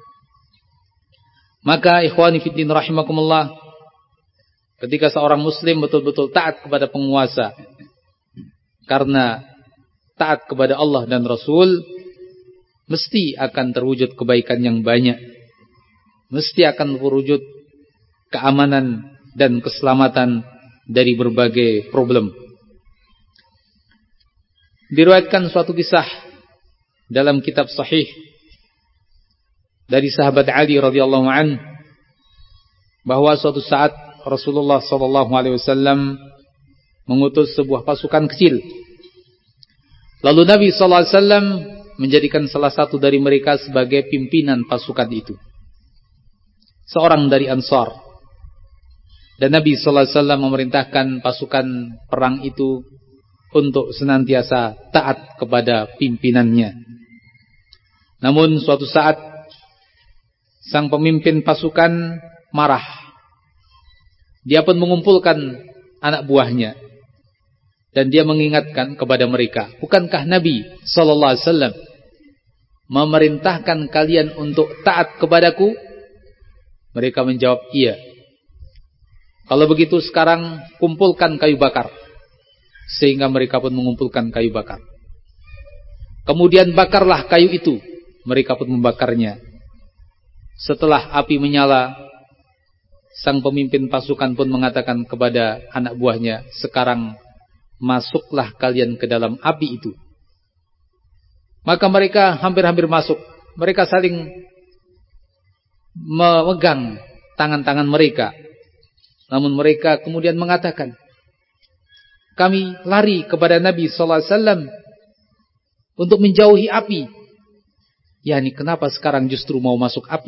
Maka ikhwani fiddin rahimakumullah, ketika seorang muslim betul-betul taat kepada penguasa, karena taat kepada Allah dan Rasul, mesti akan terwujud kebaikan yang banyak, mesti akan terwujud keamanan dan keselamatan dari berbagai problem. Diriwayatkan suatu kisah dalam kitab sahih dari sahabat Ali radhiyallahu an, bahwa suatu saat Rasulullah sallallahu alaihi wasallam mengutus sebuah pasukan kecil. Lalu Nabi sallallahu alaihi wasallam menjadikan salah satu dari mereka sebagai pimpinan pasukan itu, seorang dari Ansar. Dan Nabi sallallahu alaihi wasallam memerintahkan pasukan perang itu untuk senantiasa taat kepada pimpinannya. Namun suatu saat sang pemimpin pasukan marah. Dia pun mengumpulkan anak buahnya. Dan dia mengingatkan kepada mereka, bukankah Nabi sallallahu alaihi wasallam memerintahkan kalian untuk taat kepadaku? Mereka menjawab, iya. Kalau begitu sekarang kumpulkan kayu bakar. Sehingga mereka pun mengumpulkan kayu bakar. Kemudian bakarlah kayu itu. Mereka pun membakarnya. Setelah api menyala, sang pemimpin pasukan pun mengatakan kepada anak buahnya, sekarang masuklah kalian ke dalam api itu. Maka mereka hampir-hampir masuk. Mereka saling memegang tangan-tangan mereka. Namun mereka kemudian mengatakan, kami lari kepada Nabi sallallahu alaihi wasallam untuk menjauhi api. Yani kenapa sekarang justru mau masuk api?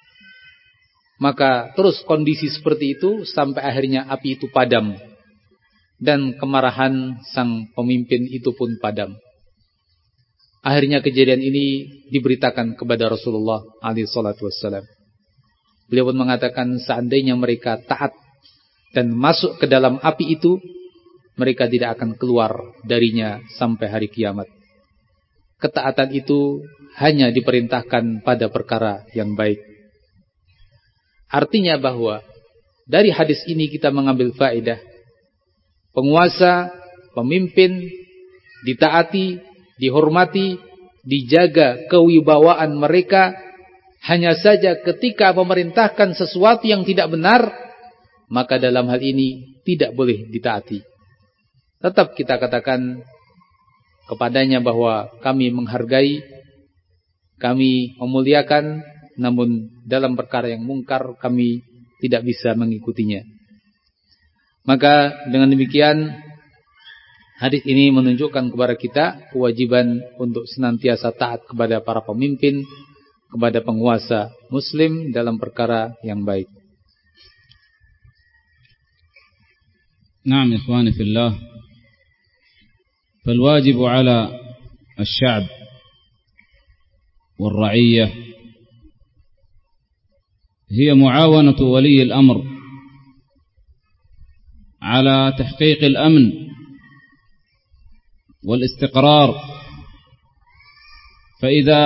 Maka terus kondisi seperti itu sampai akhirnya api itu padam. Dan kemarahan sang pemimpin itu pun padam. Akhirnya kejadian ini diberitakan kepada Rasulullah SAW. Beliau pun mengatakan seandainya mereka taat dan masuk ke dalam api itu, mereka tidak akan keluar darinya sampai hari kiamat. Ketaatan itu hanya diperintahkan pada perkara yang baik. Artinya bahwa dari hadis ini kita mengambil faedah, penguasa, pemimpin, ditaati, dihormati, dijaga kewibawaan mereka. Hanya saja ketika memerintahkan sesuatu yang tidak benar, maka dalam hal ini tidak boleh ditaati. Tetap kita katakan kepadanya bahwa kami menghargai, kami memuliakan, namun dalam perkara yang mungkar kami tidak bisa mengikutinya. Maka dengan demikian hadis ini menunjukkan kepada kita kewajiban untuk senantiasa taat kepada para pemimpin, kepada penguasa muslim dalam perkara yang baik. نعم إخواني في الله فالواجب على الشعب والرعية هي معاونة ولي الأمر على تحقيق الأمن والاستقرار. فإذا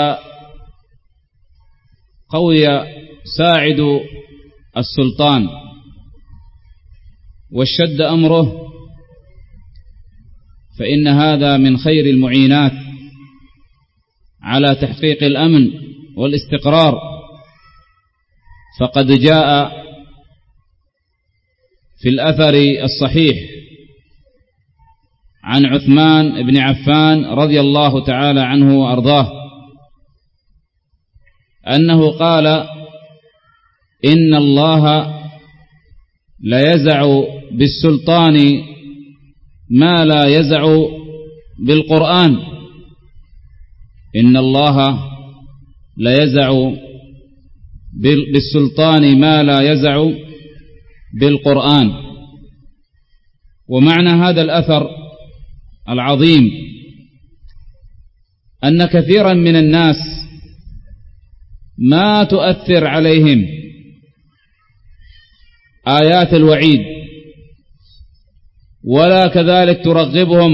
قوي ساعد السلطان واشتد أمره فإن هذا من خير المعينات على تحقيق الأمن والاستقرار. فقد جاء في الأثر الصحيح عن عثمان بن عفان رضي الله تعالى عنه وأرضاه أنه قال إن الله لا يزع بالسلطان ما لا يزع بالقرآن. إن الله لا يزع بالسلطان ما لا يزع بالقرآن. ومعنى هذا الأثر العظيم أن كثيرا من الناس ما تؤثر عليهم آيات الوعيد ولا كذلك ترغبهم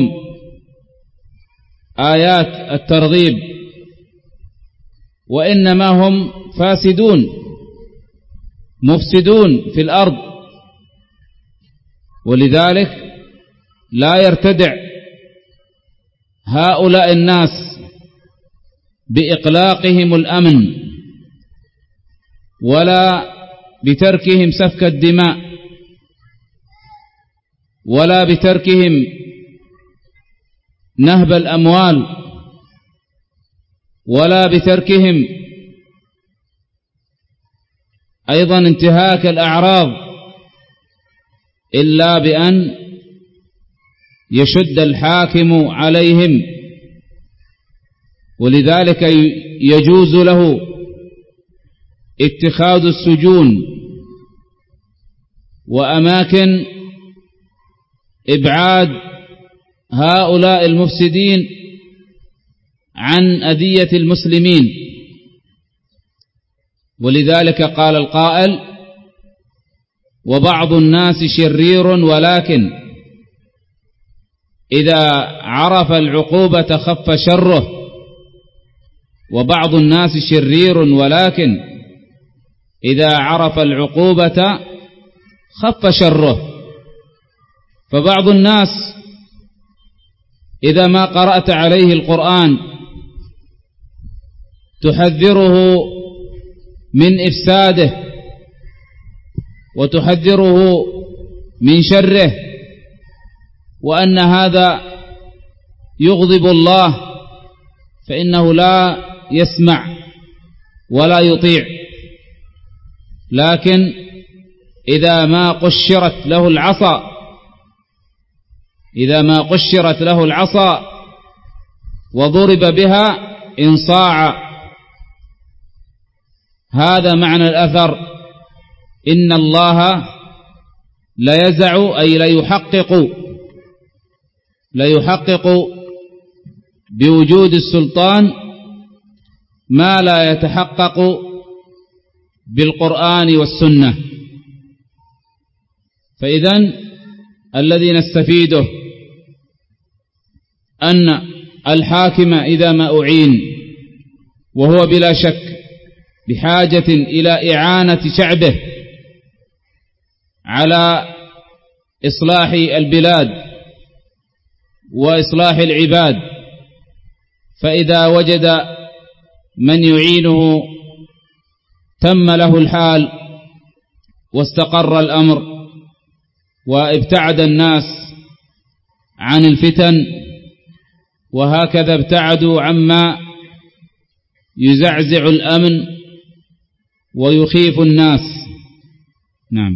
آيات الترغيب، وإنما هم فاسدون مفسدون في الأرض. ولذلك لا يرتدع هؤلاء الناس بإقلاقهم الأمن ولا بتركهم سفك الدماء ولا بتركهم نهب الأموال ولا بتركهم أيضا انتهاك الأعراض، إلا بأن يشد الحاكم عليهم. ولذلك يجوز له اتخاذ السجون وأماكن إبعاد هؤلاء المفسدين عن أذية المسلمين. ولذلك قال القائل: وبعض الناس شرير ولكن إذا عرف العقوبة خف شره، وبعض الناس شرير ولكن إذا عرف العقوبة خف شره. فبعض الناس إذا ما قرأت عليه القرآن تحذره من إفساده وتحذره من شره، وأن هذا يغضب الله، فإنه لا يسمع ولا يطيع. لكن إذا ما قشرت له العصا وضرب بها انصاع. هذا معنى الأثر: إن الله لا يزع، أي لا يحقق بوجود السلطان ما لا يتحقق بالقرآن والسنة. فإذن الذي نستفيده أن الحاكم إذا ما أعين وهو بلا شك بحاجة إلى إعانة شعبه على إصلاح البلاد وإصلاح العباد، فإذا وجد من يعينه تم له الحال واستقر الأمر وابتعد الناس عن الفتن، وهكذا ابتعدوا عما يزعزع الأمن ويخيف الناس. نعم.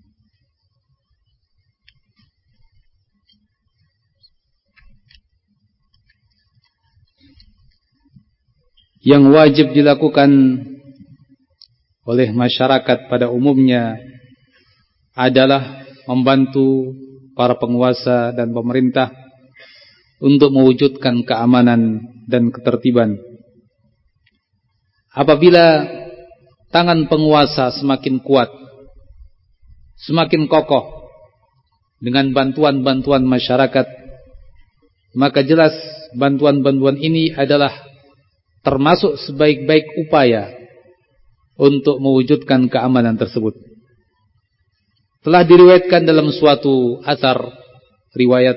Yang wajib dilakukan oleh masyarakat pada umumnya adalah membantu para penguasa dan pemerintah untuk mewujudkan keamanan dan ketertiban. Apabila tangan penguasa semakin kuat, semakin kokoh dengan bantuan-bantuan masyarakat, maka jelas bantuan-bantuan ini adalah termasuk sebaik-baik upaya untuk mewujudkan keamanan tersebut. Telah diriwayatkan dalam suatu athar riwayat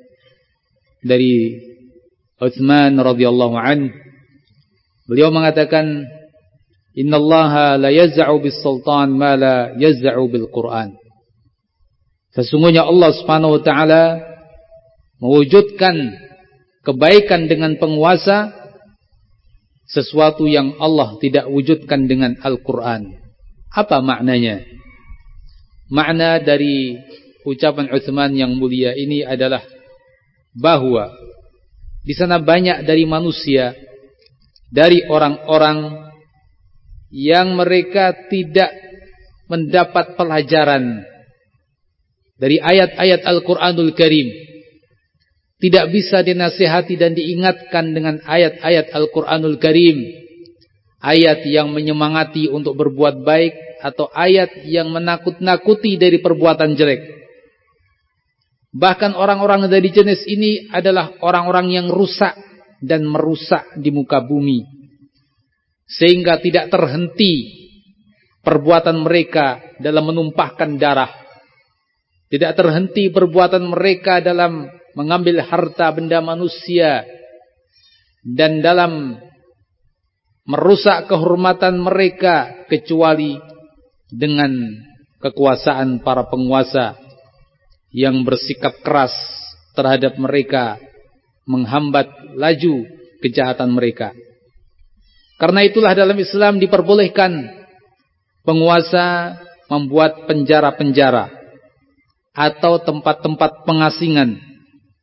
dari Utsman radhiyallahu anhu, beliau mengatakan, innallaha la yaz'u bis sultan ma la yaz'u bil Qur'an. Sesungguhnya Allah Subhanahu wa taala mewujudkan kebaikan dengan penguasa sesuatu yang Allah tidak wujudkan dengan Al-Quran. Apa maknanya? Makna dari ucapan Utsman yang mulia ini adalah bahwa di sana banyak dari manusia, dari orang-orang yang mereka tidak mendapat pelajaran dari ayat-ayat Al-Quranul Karim, tidak bisa dinasihati dan diingatkan dengan ayat-ayat Al-Quranul Karim, ayat yang menyemangati untuk berbuat baik atau ayat yang menakut-nakuti dari perbuatan jelek. Bahkan orang-orang dari jenis ini adalah orang-orang yang rusak dan merusak di muka bumi, sehingga tidak terhenti perbuatan mereka dalam menumpahkan darah, tidak terhenti perbuatan mereka dalam mengambil harta benda manusia dan dalam merusak kehormatan mereka, kecuali dengan kekuasaan para penguasa yang bersikap keras terhadap mereka, menghambat laju kejahatan mereka. Karena itulah dalam Islam diperbolehkan penguasa membuat penjara-penjara atau tempat-tempat pengasingan,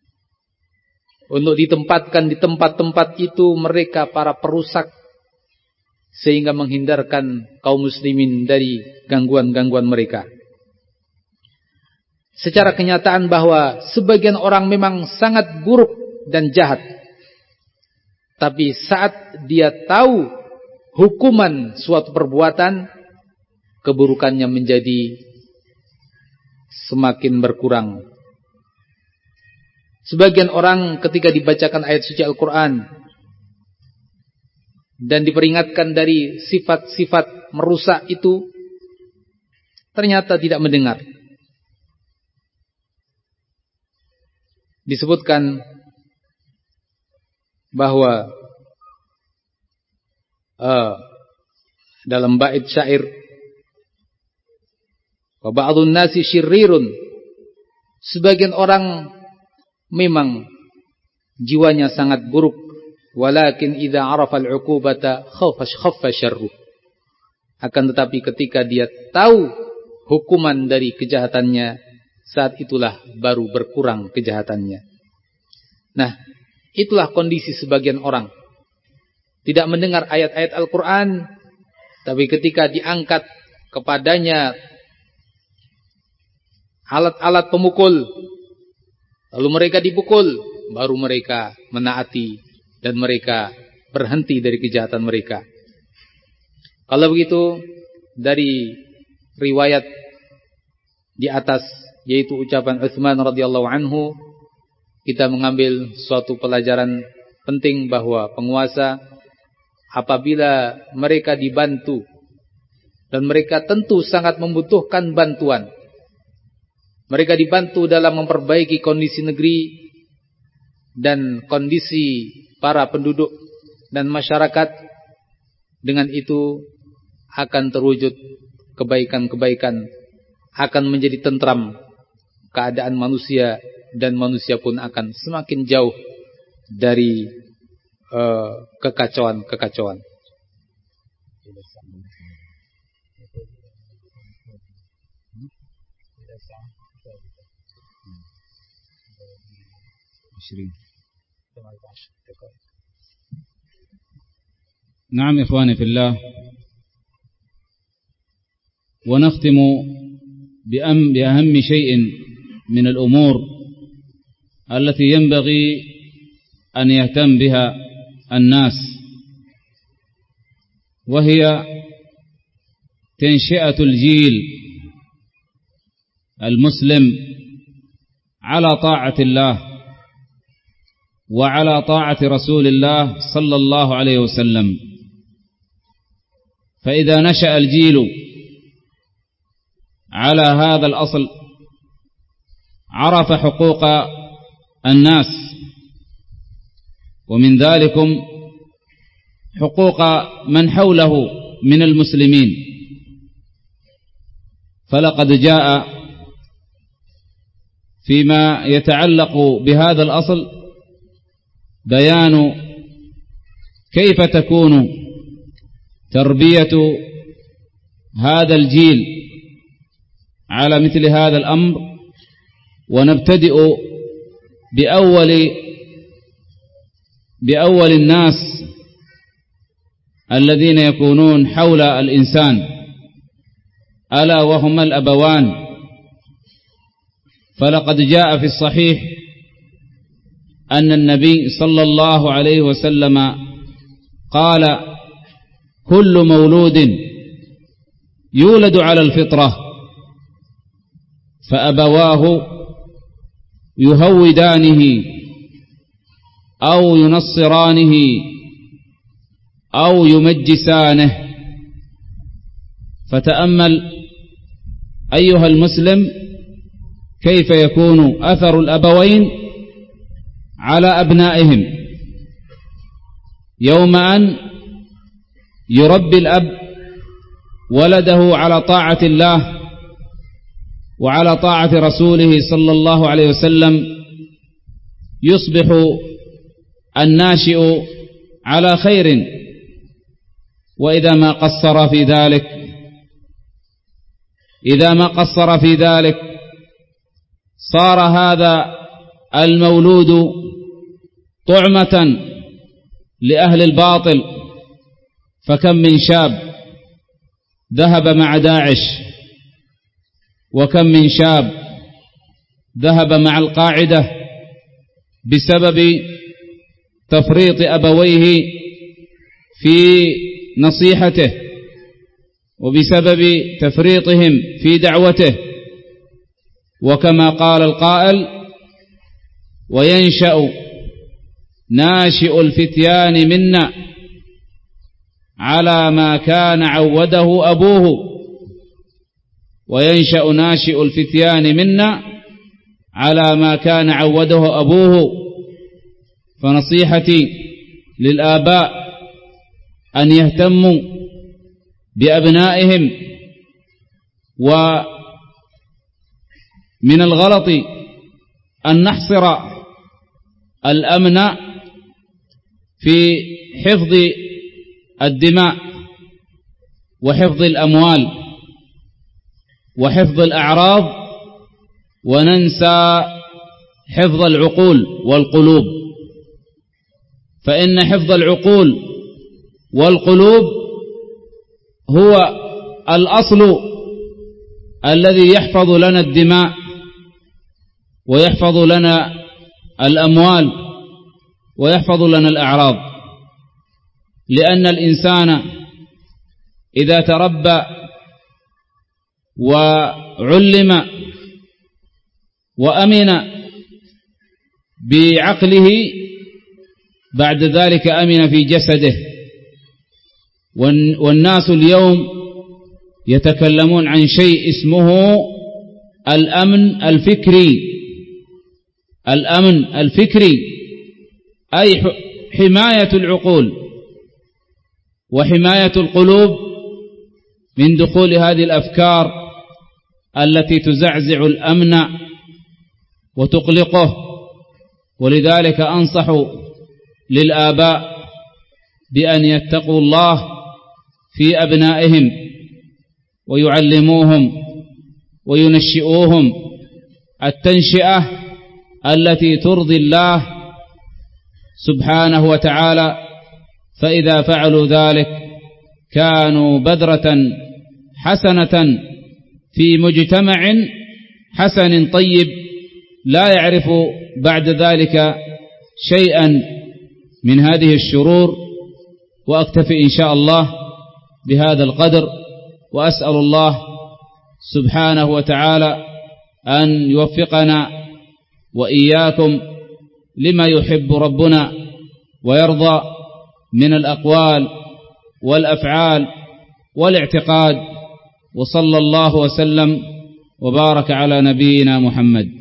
untuk ditempatkan di tempat-tempat itu mereka para perusak, sehingga menghindarkan kaum muslimin dari gangguan-gangguan mereka. Secara kenyataan bahwa sebagian orang memang sangat buruk dan jahat, tapi saat dia tahu hukuman suatu perbuatan, keburukannya menjadi semakin berkurang. Sebagian orang ketika dibacakan ayat suci Al-Quran dan diperingatkan dari sifat-sifat merusak itu, ternyata tidak mendengar. Disebutkan bahwa dalam bait syair, wa ba'dun nasi syirrirun, sebagian orang memang jiwanya sangat buruk, walakin idza arafa al-'uqubata khaffa syarruh, akan tetapi ketika dia tahu hukuman dari kejahatannya, saat itulah baru berkurang kejahatannya. Nah, itulah kondisi sebagian orang. Tidak mendengar ayat-ayat Al-Quran, tapi ketika diangkat kepadanya alat-alat pemukul, lalu mereka dipukul, baru mereka menaati dan mereka berhenti dari kejahatan mereka. Kalau begitu, dari riwayat di atas, yaitu ucapan Utsman radhiyallahu anhu, kita mengambil suatu pelajaran penting bahwa penguasa apabila mereka dibantu, dan mereka tentu sangat membutuhkan bantuan, mereka dibantu dalam memperbaiki kondisi negeri dan kondisi para penduduk dan masyarakat, dengan itu akan terwujud kebaikan-kebaikan, akan menjadi tentram keadaan manusia, dan manusia pun akan semakin jauh dari kekacauan-kekacauan. نعم إخواني في الله، ونختم بأهم شيء من الأمور التي ينبغي أن يهتم بها الناس، وهي تنشئة الجيل المسلم على طاعة الله وعلى طاعة رسول الله صلى الله عليه وسلم. فإذا نشأ الجيل على هذا الأصل عرف حقوق الناس، ومن ذلكم حقوق من حوله من المسلمين. فلقد جاء فيما يتعلق بهذا الأصل بيان كيف تكون تربية هذا الجيل على مثل هذا الأمر. ونبتدئ بأول الناس الذين يكونون حول الإنسان، ألا وهما الأبوان. فلقد جاء في الصحيح أن النبي صلى الله عليه وسلم قال: كل مولود يولد على الفطرة، فأبواه يهودانه أو ينصرانه أو يمجسانه. فتأمل أيها المسلم كيف يكون أثر الأبوين على أبنائهم. يوم أن يربي الأب ولده على طاعة الله وعلى طاعة رسوله صلى الله عليه وسلم، يصبح الناشئ على خير. وإذا ما قصر في ذلك صار هذا المولود طعمة لأهل الباطل. فكم من شاب ذهب مع داعش، وكم من شاب ذهب مع القاعدة بسبب تفريط أبويه في نصيحته وبسبب تفريطهم في دعوته. وكما قال القائل: وينشأ ناشئ الفتيان منا على ما كان عوده أبوه وينشأ ناشئ الفتيان منا على ما كان عوده أبوه. فنصيحتي للآباء أن يهتموا بأبنائهم. ومن الغلط أن نحصر الأمن في حفظ الدماء وحفظ الأموال وحفظ الأعراض وننسى حفظ العقول والقلوب، فإن حفظ العقول والقلوب هو الأصل الذي يحفظ لنا الدماء ويحفظ لنا الأموال ويحفظ لنا الأعراض. لأن الإنسان إذا تربى وعلم وأمن بعقله بعد ذلك أمن في جسده. والناس اليوم يتكلمون عن شيء اسمه الأمن الفكري. الأمن الفكري أي حماية العقول وحماية القلوب من دخول هذه الأفكار التي تزعزع الأمن وتقلقه. ولذلك أنصح للآباء بأن يتقوا الله في أبنائهم ويعلموهم وينشئوهم التنشئة التي ترضي الله سبحانه وتعالى. فإذا فعلوا ذلك كانوا بذرة حسنة في مجتمع حسن طيب لا يعرف بعد ذلك شيئا من هذه الشرور. وأكتفي إن شاء الله بهذا القدر، وأسأل الله سبحانه وتعالى أن يوفقنا وإياكم لما يحب ربنا ويرضى من الأقوال والأفعال والاعتقاد. وصلى الله وسلم وبارك على نبينا محمد.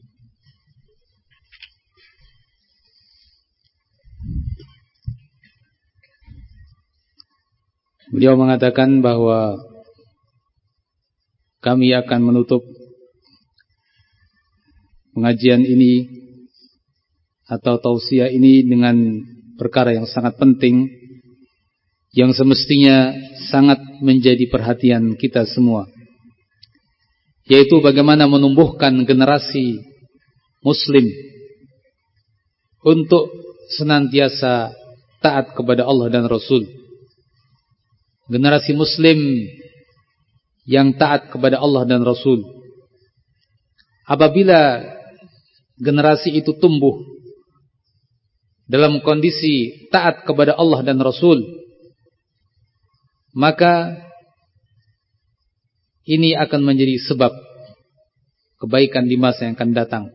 Beliau mengatakan bahwa kami akan menutup pengajian ini atau tausiah ini dengan perkara yang sangat penting yang semestinya sangat menjadi perhatian kita semua, yaitu bagaimana menumbuhkan generasi muslim untuk senantiasa taat kepada Allah dan Rasul. Generasi muslim yang taat kepada Allah dan Rasul. Apabila generasi itu tumbuh dalam kondisi taat kepada Allah dan Rasul, maka ini akan menjadi sebab kebaikan di masa yang akan datang.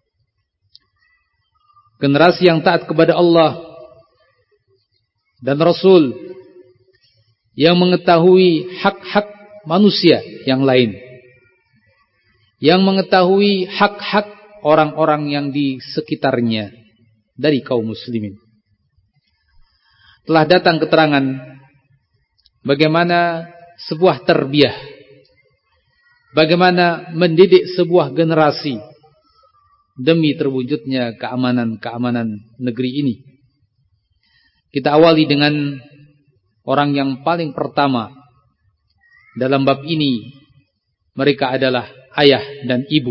Generasi yang taat kepada Allah dan Rasul, yang mengetahui hak-hak manusia yang lain, yang mengetahui hak-hak orang-orang yang di sekitarnya dari kaum muslimin. Telah datang keterangan bagaimana sebuah tarbiyah, bagaimana mendidik sebuah generasi demi terwujudnya keamanan negeri ini. Kita awali dengan orang yang paling pertama dalam bab ini. Mereka adalah ayah dan ibu.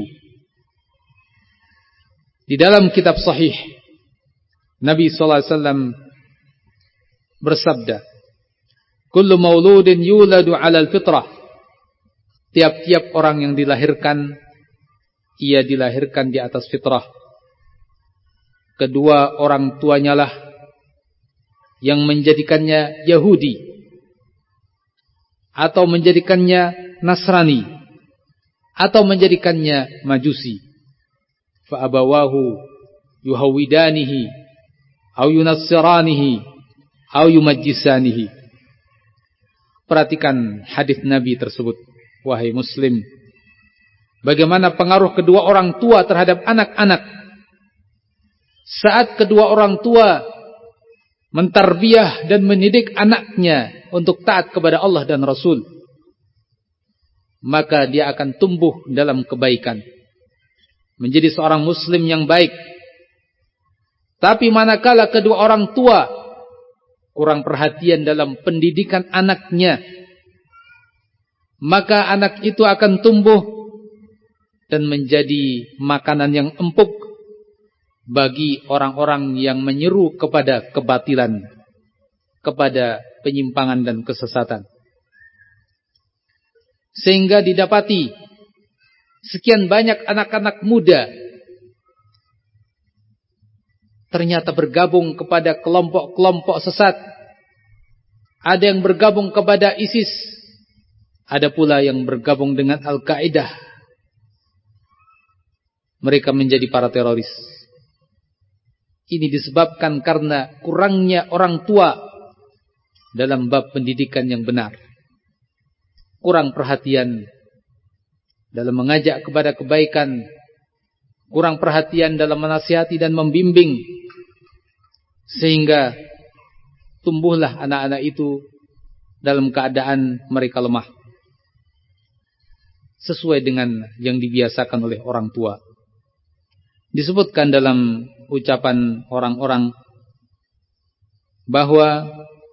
Di dalam kitab sahih, Nabi SAW bersabda, kullu mauludin yuladu ala al-fitrah. Tiap-tiap orang yang dilahirkan, ia dilahirkan di atas fitrah. Kedua orang tuanya lah yang menjadikannya Yahudi atau menjadikannya Nasrani atau menjadikannya Majusi. Fa abawahu yuhawidanihi au yunassiranihi au yumajjisanihi. Perhatikan hadis Nabi tersebut, wahai muslim. Bagaimana pengaruh kedua orang tua terhadap anak-anak. Saat kedua orang tua mentarbiyah dan mendidik anaknya untuk taat kepada Allah dan Rasul, maka dia akan tumbuh dalam kebaikan, menjadi seorang muslim yang baik. Tapi manakala kedua orang tua kurang perhatian dalam pendidikan anaknya, maka anak itu akan tumbuh dan menjadi makanan yang empuk bagi orang-orang yang menyeru kepada kebatilan, kepada penyimpangan dan kesesatan. Sehingga didapati sekian banyak anak-anak muda ternyata bergabung kepada kelompok-kelompok sesat. Ada yang bergabung kepada ISIS, ada pula yang bergabung dengan Al-Qaeda. Mereka menjadi para teroris. Ini disebabkan karena kurangnya orang tua dalam bab pendidikan yang benar. Kurang perhatian dalam mengajak kepada kebaikan, kurang perhatian dalam menasihati dan membimbing, sehingga tumbuhlah anak-anak itu dalam keadaan mereka lemah, sesuai dengan yang dibiasakan oleh orang tua. Disebutkan dalam ucapan orang-orang bahwa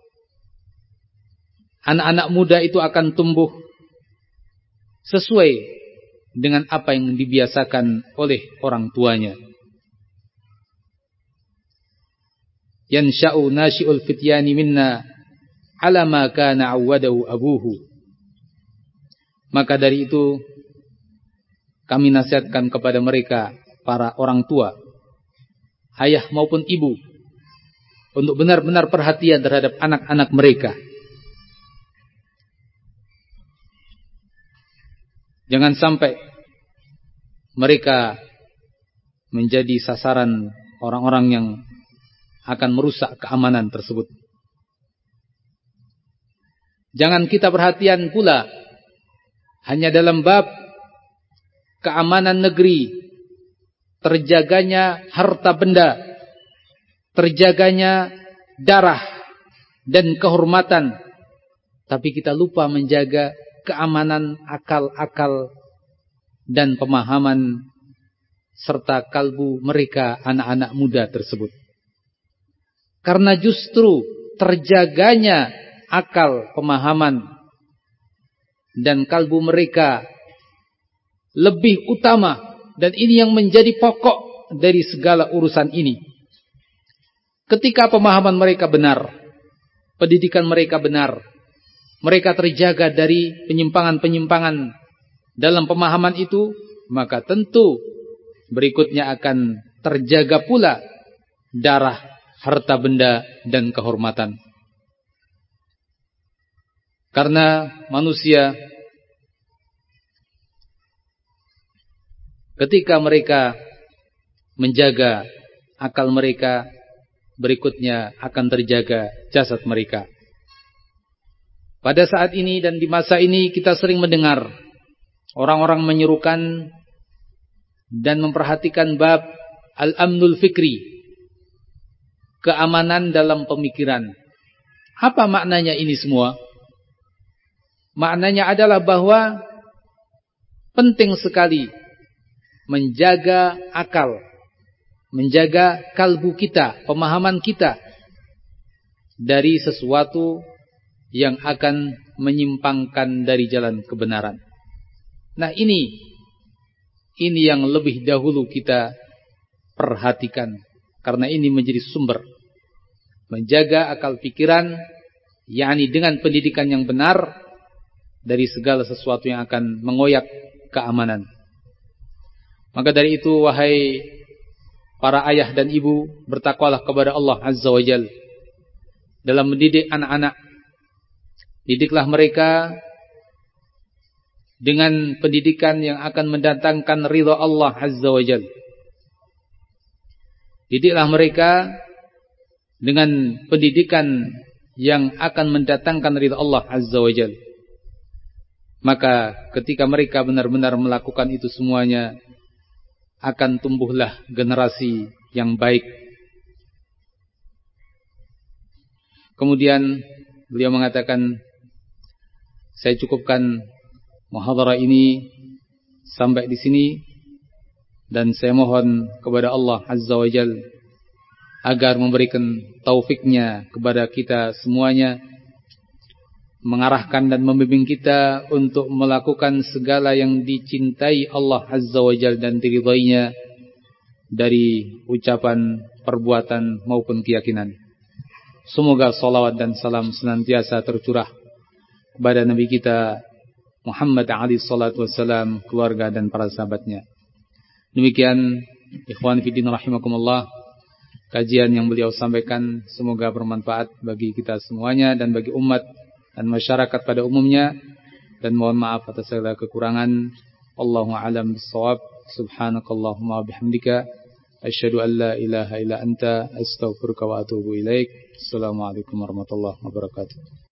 anak-anak muda itu akan tumbuh sesuai dengan apa yang dibiasakan oleh orang tuanya. Yansha'u nashi'ul fityani minna ala ma kana 'awwadahu abuhu. Maka dari itu kami nasihatkan kepada mereka, para orang tua, ayah maupun ibu, untuk benar-benar perhatian terhadap anak-anak mereka. Jangan sampai mereka menjadi sasaran orang-orang yang akan merusak keamanan tersebut. Jangan kita perhatian pula hanya dalam bab keamanan negeri, terjaganya harta benda, terjaganya darah dan kehormatan, tapi kita lupa menjaga keamanan akal-akal dan pemahaman serta kalbu mereka, anak-anak muda tersebut. Karena justru terjaganya akal, pemahaman dan kalbu mereka lebih utama, dan ini yang menjadi pokok dari segala urusan ini. Ketika pemahaman mereka benar, pendidikan mereka benar, mereka terjaga dari penyimpangan-penyimpangan dalam pemahaman itu, maka tentu berikutnya akan terjaga pula darah, harta benda, dan kehormatan. Karena manusia ketika mereka menjaga akal mereka, berikutnya akan terjaga jasad mereka. Pada saat ini dan di masa ini kita sering mendengar orang-orang menyerukan dan memperhatikan bab al-amnul fikri, keamanan dalam pemikiran. Apa maknanya ini semua? Maknanya adalah bahwa penting sekali menjaga akal, menjaga kalbu kita, pemahaman kita dari sesuatu yang akan menyimpangkan dari jalan kebenaran. Nah, ini yang lebih dahulu kita perhatikan, karena ini menjadi sumber menjaga akal pikiran, yakni dengan pendidikan yang benar dari segala sesuatu yang akan mengoyak keamanan. Maka dari itu, wahai para ayah dan ibu, bertakwalah kepada Allah Azza wa Jalla dalam mendidik anak-anak. Didiklah mereka dengan pendidikan yang akan mendatangkan ridha Allah Azza wa Jalla. Didiklah mereka dengan pendidikan yang akan mendatangkan ridha Allah Azza wa Jalla. Maka ketika mereka benar-benar melakukan itu semuanya, akan tumbuhlah generasi yang baik. Kemudian beliau mengatakan, saya cukupkan muhadharah ini sampai di sini, dan saya mohon kepada Allah Azza wa Jalla agar memberikan taufiknya kepada kita semuanya, mengarahkan dan membimbing kita untuk melakukan segala yang dicintai Allah Azza wa Jalla dan diridainya dari ucapan, perbuatan maupun keyakinan. Semoga salawat dan salam senantiasa tercurah kepada Nabi kita Muhammad alaihi salatu wassalam, keluarga dan para sahabatnya. Demikian ikhwan fillah rahimakumullah, kajian yang beliau sampaikan semoga bermanfaat bagi kita semuanya dan bagi umat dan masyarakat pada umumnya, dan mohon maaf atas segala kekurangan. Allahu a'lam bissawab. Subhanakallahumma bihamdika asyhadu an la ilaha illa anta astaghfiruka wa atubu ilaik. Assalamualaikum warahmatullahi wabarakatuh.